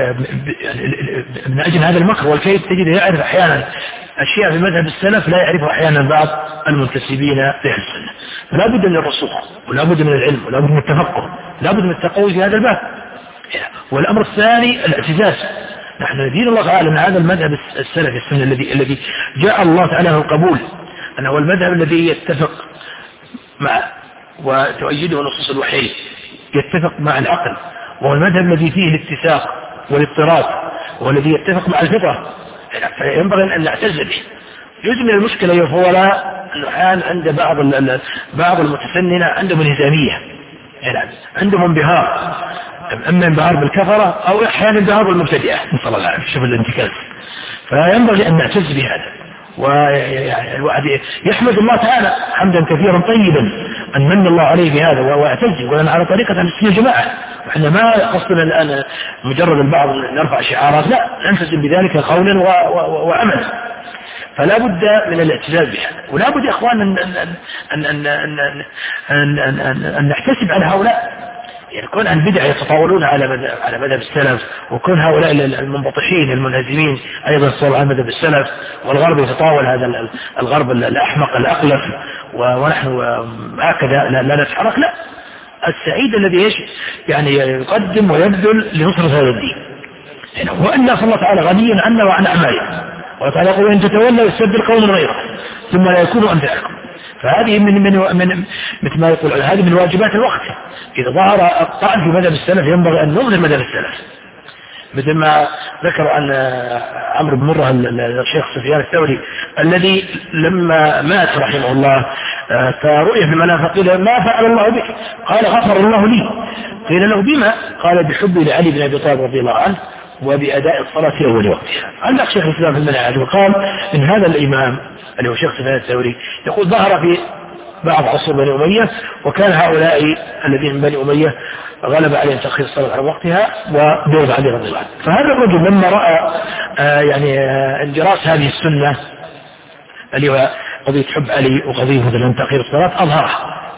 من أجل هذا المكر والكيد، تجد يعرف أحيانا أشياء في مذهب السلف لا يعرفها أحيانا بعض المنتسبين لأهل السنة. فلا بد من الرسوخ ولا بد من العلم ولا بد من التفقه لا بد من التقوي في هذا الباب. والأمر الثاني الاعتزاز. نحن ندين الله تعالى أن هذا المذهب السلفي السنة الذي الذي جاء الله تعالى له القبول، أنه هو المذهب الذي يتفق مع وتؤيده نصوص الوحي، يتفق مع العقل، وهو المذهب الذي فيه الاتساق والاضطراد والذي يتفق مع الفطرة، فينبغي أن نعتز به. جزء من المشكلة يفولا أنه حال عند بعض بعض المتسننة عندهم انهزامية، عندهم انبهار، أما انبهار بالكفرة أو أحيانا انبهار بالمبتدئة، نسأل الله العافية، شوف الانتكاس. فينبغي أن نعتز بهذا، والواحد يحمد الله تعالى حمدا كثيرا طيبا أن من الله عليه بهذا ويعتز، ولنا على طريقة أهل السنة الجماعة. وإحنا ما قصدنا الآن مجرد البعض نرفع شعارات، لا، نلتزم بذلك قولا وعملا. فلا بد من الاعتزاز بهذا، ولا بد يا إخوان أن, أن, أن, أن, أن, أن, أن, أن نحتسب على هؤلاء. يعني كون البدع يتطاولون على مذهب على مذهب السلف، وكون هؤلاء المنبطحين المنهزمين أيضا يتطاولون على مذهب السلف، والغرب يتطاول هذا الغرب الأحمق الأقلف، ونحن هكذا لا نتحرك. لا، السعيد الذي ايش يعني يقدم ويبذل لنصرة هذا الدين. يعني وإن الله تعالى غني عنا وعن أعمالنا، وتعالى يقول إن تتولوا يستبدل قوما غيره ثم لا يكونوا أمثالكم. فهذه من من من مثل ما يقول هذه من واجبات الوقت. إذا ظهر الطعن في مذهب السلف ينبغي أن نظهر مذهب السلف، مثل ما ذكر عن عمرو بن مرة الشيخ سفيان الثوري الذي لما مات رحمه الله فرؤية في المنام فقيل ما فعل الله بك؟ قال غفر الله لي. قيل له بما؟ قال بحبي لعلي بن أبي طالب رضي الله عنه وبأداء الصلاة في أول وقتها. علق شيخ الإسلام في المنهج وقال إن هذا الإمام اللي هو شيخ سفيان الثوري يقول ظهر في بعض عصور بني أمية، وكان هؤلاء الذين من بني أمية غلب عليهم تأخير الصلاة على وقتها وبيض علي رضي الله عنه. فهذا الرجل لما رأى آه يعني آه انجراس هذه السنة اللي هو قضية حب علي وقضية مثلا تأخير الصلاة أظهرها،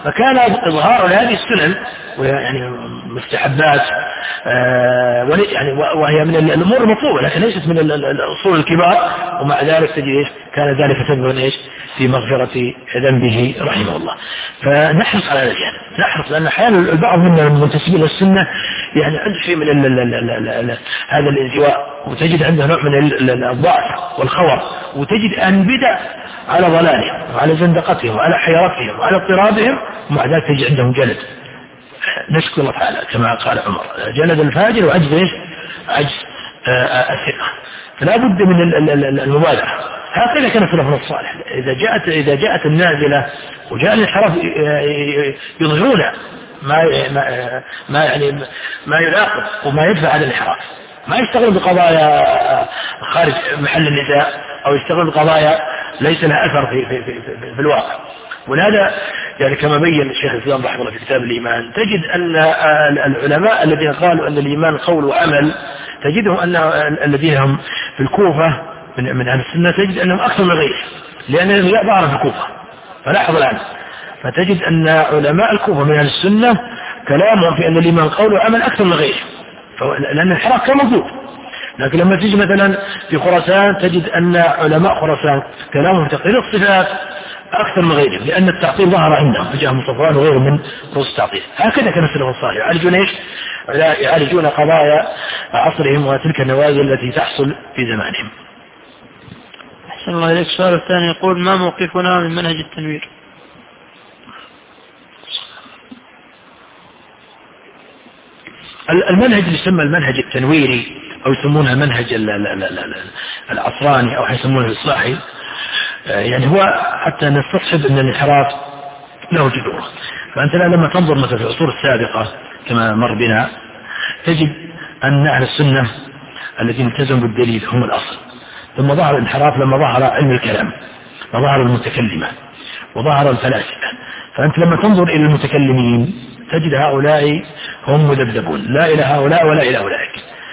فكان إظهار لهذه السنن يعني مستحبات آه يعني وهي من الأمور المطلوبة لكن ليست من الأصول الكبار، ومع ذلك تجد إيش كان ذلك سببا إيش في مغفرة ذنبه رحمه الله. فنحرص على هذا الجانب، نحرص، لأن أحيانا البعض من المنتسبين للسنة يعني عنده شيء من ال ال ال ال ال هذا الانزواء، وتجد عنده نوع من الضعف والخور، وتجد أن بدأ على ضلالهم وعلى زندقتهم وعلى حيرتهم وعلى اضطرابهم، ومع ذلك تجد عندهم جلد. نشكر الله تعالى كما قال عمر: جلد الفاجر وعجز ايش؟ عجز الثقة. فلا بد من المبادرة. هكذا كان سلفنا الصالح، إذا جاءت إذا جاءت النازلة وجاء الانحراف يظهرون ما ما يعني ما يناقض وما يدفع على الانحراف، ما يشتغل بقضايا خارج محل النزاع أو يشتغل بقضايا ليس لها أثر في في في, في, في الواقع. ولهذا يعني كما بين الشيخ الإسلام رحمه الله في كتاب الإيمان، تجد أن العلماء الذين قالوا أن الإيمان قول وعمل، تجدهم أن الذين هم في الكوفة من من أهل السنة تجد أنهم أكثر من غيرهم، لأن الرياء ظهر في الكوفة. فلاحظ الآن، فتجد أن علماء الكوفة من أهل السنة كلامهم في أن الإيمان قول وعمل أكثر من غيرهم، لأن الانحراف كان موجود. لكن لما تيجي مثلا في خراسان تجد أن علماء خراسان كلامهم في تقرير الصفات أكثر من غيرهم، لأن التعطيل ظهر عندهم، فجاءهم صفوان وغيره من رؤوس التعطيل. هكذا كان السلف الصالح يعالجون ايش؟ يعالجون قضايا عصرهم وتلك النوازل التي تحصل في زمانهم. أحسن الله إليك. السؤال الثاني يقول: ما موقفنا من منهج التنوير؟ المنهج اللي يسمى المنهج التنويري أو يسمونها منهج العصراني أو يسمونه الإصلاحي، يعني هو حتى نستصحب أن الانحراف له جذور. فأنت لما تنظر مثلا في العصور السابقة كما مر بنا، تجد أن أهل السنة الذين التزموا بالدليل هم الأصل، ثم ظهر الانحراف لما ظهر علم الكلام وظهر المتكلمة وظهر الفلاسفة. فأنت لما تنظر إلى المتكلمين تجد هؤلاء هم مذبذبون، لا إلى هؤلاء ولا إلى أولئك.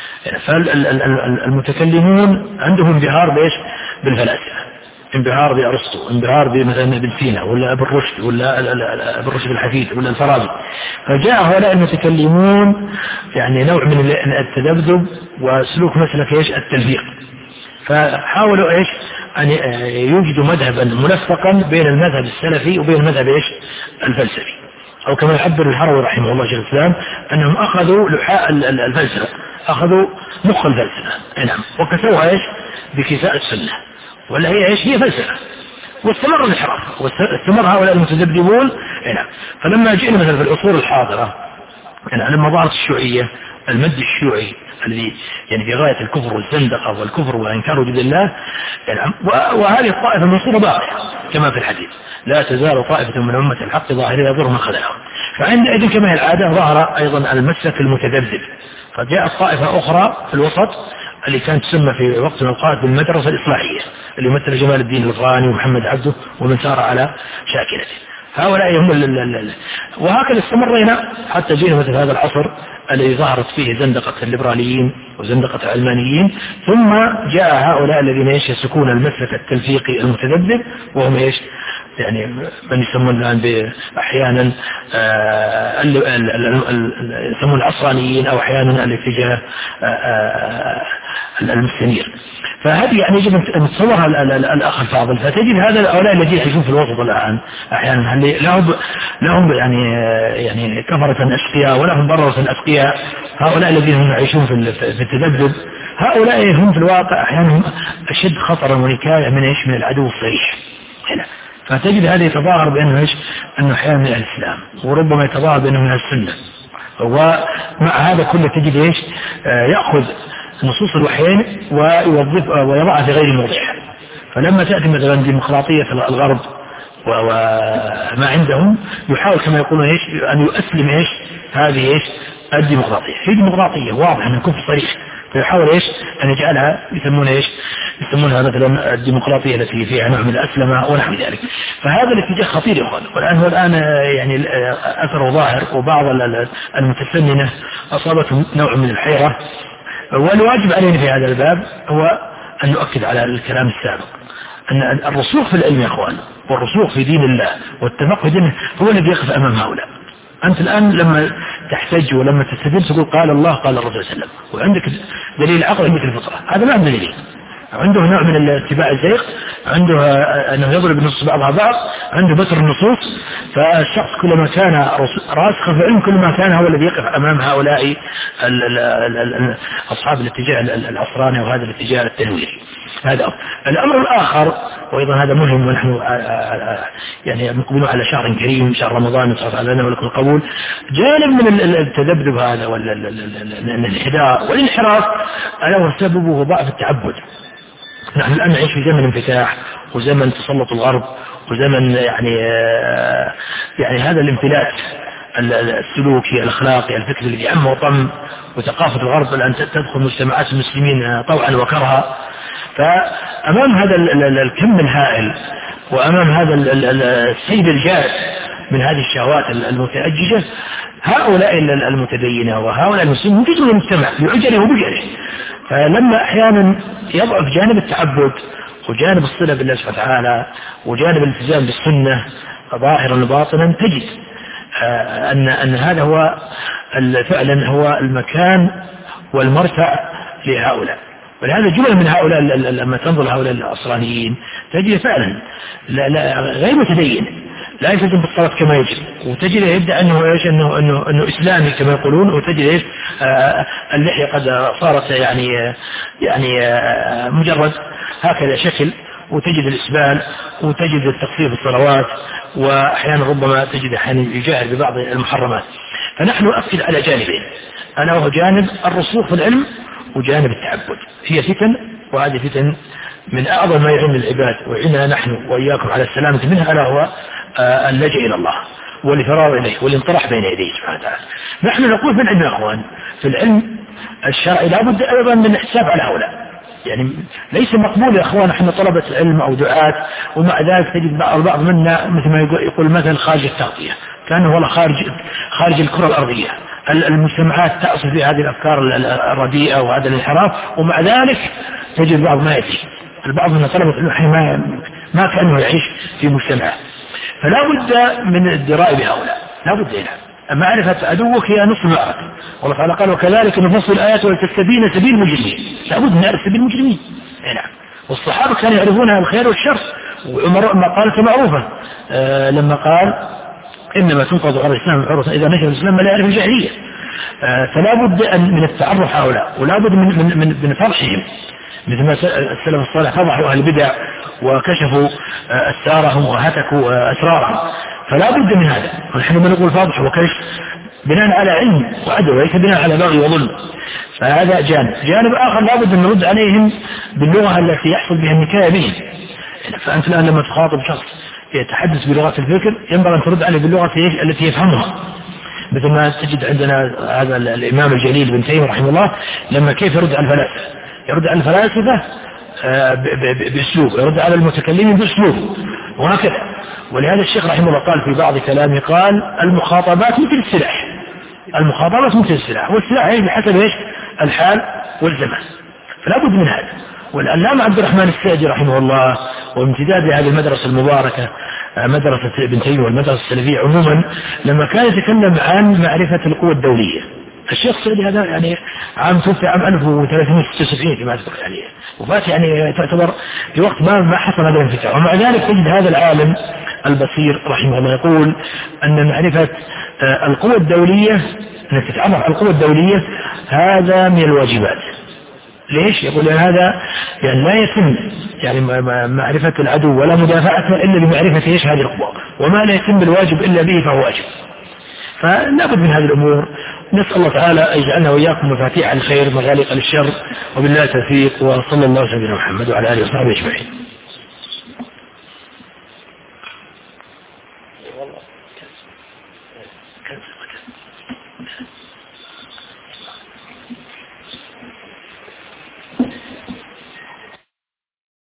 فالمتكلمون عندهم انبهار بإيش؟ بالفلاسفة، انبهار بأرسطو، انبهار بمثلا ابن سينا ولا ابن رشد ولا ابن رشد الحفيد ولا الفارابي. فجاء هؤلاء المتكلمون يعني نوع من التذبذب وسلوك مسلك ايش؟ التلفيق. فحاولوا ايش؟ ان يوجدوا مذهبا ملفقا بين المذهب السلفي وبين المذهب ايش؟ الفلسفي، او كما يعبر الهروي رحمه الله شيخ الاسلام انهم اخذوا لحاء الفلسفه، اخذوا مخ الفلسفه، نعم، وكسوها ايش؟ بكساء السنه، ولا هي ايش؟ هي فلسفه. واستمر الانحراف واستمر هؤلاء المتذبذبون. نعم. فلما جئنا مثلا في العصور الحاضره، يعني لما ظهرت الشيوعيه، المد الشيوعي الذي يعني في غايه الكفر والزندقه والكفر وانكار وجود الله، نعم، وهذه الطائفه المنصوره باقيه كما في الحديث: لا تزال طائفه من امه الحق ظاهرين يضر من خذلهم. فعندئذ كما هي العاده ظهر ايضا المسلك المتذبذب، فجاءت طائفه اخرى في الوسط اللي كانت تسمى في وقت من الأوقات بالمدرسة الإصلاحية، اللي مثل جمال الدين الغاني ومحمد عبده ومن سار على شاكلته. هؤلاء هم ال ال ال وهكذا استمرنا حتى جينا مثل هذا العصر الذي ظهرت فيه زندقة الليبراليين وزندقة العلمانيين، ثم جاء هؤلاء الذين ايش؟ يسلكون المسلك التلفيقي المتذبذب، وهم ايش؟ يعني من يسمون الآن أحيانا يسمون العصرانيين أو أحيانا الاتجاه المستنير. فهذه يعني يجب أن نتصورها الأخ الفاضل. فتجد هذا هؤلاء الذين يعيشون في الوسط الآن أحيانا لهم لهم يعني يعني كفرة أشقياء ولهم بررة أتقياء، هؤلاء الذين هم يعيشون في التذبذب، هؤلاء هم في الواقع أحيانا أشد خطرا ونكاية من إيش؟ من العدو الصريح هنا. فتجد هذا يتظاهر بأنه إيش؟ أنه أحيانا من أهل الإسلام، وربما يتظاهر بأنه من أهل السنة، ومع هذا كله تجد إيش؟ آه يأخذ نصوص الوحيين ويوظف ويضعها في غير موضعها. فلما تأتي مثلا ديمقراطية الغرب وما عندهم، يحاول كما يقولون إيش؟ أن يؤسلم إيش؟ هذه إيش؟ الديمقراطية هي ديمقراطية واضحة من كفر صريح، فيحاول إيش؟ أن يجعلها يسمونها إيش؟ يسمونها مثلا الديمقراطية التي فيها نوع من الأسلمة ونحو ذلك. فهذا الاتجاه خطير يا أخوان، والآن هو الآن يعني أثره ظاهر، وبعض المتسننة أصابتهم نوع من الحيرة. والواجب علينا في هذا الباب هو أن نؤكد على الكلام السابق، أن الرسوخ في العلم يا أخوان والرسوخ في دين الله والتفقه في دينه هو الذي يقف أمام هؤلاء. أنت الآن لما تحتج ولما تستدل تقول قال الله قال الرسول صلى الله عليه وسلم وعندك دليل العقل عندك الفطرة، هذا ما عنده دليل، عنده نوع من اتباع الزيغ، عنده أنه يضرب النصوص بعضها بعض، عنده بتر النصوص. فالشخص كلما كان راسخا في العلم كلما كان هو الذي يقف أمام هؤلاء ال ال ال ال أصحاب الاتجاه العصراني وهذا الاتجاه التنويري. هذا الأمر الآخر، وأيضا هذا مهم ونحن يعني نقبل على شهر كريم شهر رمضان نصرف علينا ولكم القبول، جانب من التذبذب هذا والانحدار والانحراف ألا وسببه ضعف التعبد. نحن الآن نعيش في زمن انفتاح وزمن تسلط الغرب وزمن يعني يعني هذا الانفلات السلوكي الأخلاقي الفكري الذي عم وطم، وثقافة الغرب الآن تدخل مجتمعات المسلمين طوعا وكرها. فأمام هذا الكم الهائل وأمام هذا السيد الجاد من هذه الشهوات المتأججة، هؤلاء المتدينة وهؤلاء المسلمين ينتجون المجتمع بعجله وبجله. فلما أحيانا يضعف جانب التعبد وجانب الصلة بالله سبحانه وتعالى وجانب الالتزام بالسنة ظاهرا وباطنا، تجد أن أن هذا هو فعلا هو المكان والمرتع لهؤلاء. ولهذا جملة من هؤلاء لما تنظر هؤلاء العصرانيين تجد فعلا لا لا غير متدين، لا يلتزم بالصلاة كما يجب، وتجد يبدأ أنه إيش أنه أنه أنه إسلامي كما يقولون، وتجد إيش آه اللحية قد صارت يعني يعني آه مجرد هكذا شكل، وتجد الإسبال، وتجد التقصير في الصلوات، وأحيانا ربما تجد أحيانا يجاهر ببعض المحرمات. فنحن نؤكد على جانبين، ألا وهو جانب الرسوخ في العلم وجانب التعبد. هي فتن، وهذه فتن من أعظم ما يعين العباد ويعيننا نحن وإياكم على السلامة منها، ألا هو آه اللجأ إلى الله والفرار إليه والانطراح بين يديه سبحانه وتعالى. نحن نقول في العلم يا أخوان، في العلم الشرعي لابد أيضا من الحساب على هؤلاء. يعني ليس مقبول يا أخوان احنا طلبة علم أو دعاة ومع ذلك تجد البعض منا مثل ما يقول مثل خارج التغطية، كأنه والله خارج خارج الكرة الأرضية. المجتمعات تعصف في هذه الأفكار الرديئة وهذا الانحراف، ومع ذلك تجد البعض ما يأتي. البعض من طلبة العلم ما ما كأنه يعيش في مجتمعه. فلا بد من الدراء بهؤلاء، لا بد هنا معرفة عدوك هي نصف المعركة. والله تعالى قال وكذلك نفصل الآيات ولتستبين سبيل المجرمين. لا بد نعرف سبيل المجرمين. نعم. والصحابة كانوا يعرفون الخير والشر، وعمر ما قالت معروفة آه لما قال إنما تنقض على الإسلام العروة إذا نشر الإسلام لا يعرف الجاهلية. آه فلا بد أن من التعرف هؤلاء، ولا بد من من من, من فرحهم، مثل ما السلف الصالح فضحوا أهل البدع وكشفوا آه أسرارهم وهتكوا آه أسرارهم. فلا بد من هذا، ونحن ما نقول فاضح وكشف بناء على علم وعدل وليس بناء على بغي وظلم. فهذا جانب. جانب آخر لا بد أن نرد عليهم باللغة التي يحصل بها النكاية بهم. فأنت الآن لما تخاطب شخص يتحدث بلغة الفكر ينبغي أن ترد عليه باللغة التي يفهمها، مثل ما تجد عندنا هذا الإمام الجليل ابن تيمية رحمه الله لما كيف يرد على الفلاسفة، يرد على الفلاسفة بأسلوب، يرد على المتكلمين بأسلوب، وهكذا. ولهذا الشيخ رحمه الله قال في بعض كلامه قال المخاطبات مثل السلاح، المخاطبات مثل السلاح، والسلاح ايش بحسب ايش الحال والزمان. فلا بد من هذا. والعلامة عبد الرحمن السعدي رحمه الله وامتداد لهذه المدرسة المباركة مدرسة ابن تيمية والمدرسة السلفية عموما، لما كان يتكلم عن معرفة القوى الدولية، الشيخ السعدي هذا يعني عام توفي عام ألف وثلاثمائة وستة وسبعين فيما أذكر يعني، وفات يعني تعتبر في وقت ما ما حصل هذا الانفتاح. ومع ذلك تجد هذا العالم البصير رحمه الله يقول أن معرفة القوى الدولية، أن تتعرف على القوى الدولية هذا من الواجبات. ليش؟ يقول هذا يعني لا يتم يعني معرفة العدو ولا مدافعته إلا بمعرفة إيش هذه القوى، وما لا يتم الواجب إلا به فهو واجب. فلا بد من هذه الأمور. نسأل الله تعالى أن يجعلنا وإياكم مفاتيح الخير مغاليق للشر، وبالله التوفيق، وصلى الله على سيدنا محمد وعلى آله وصحبه أجمعين.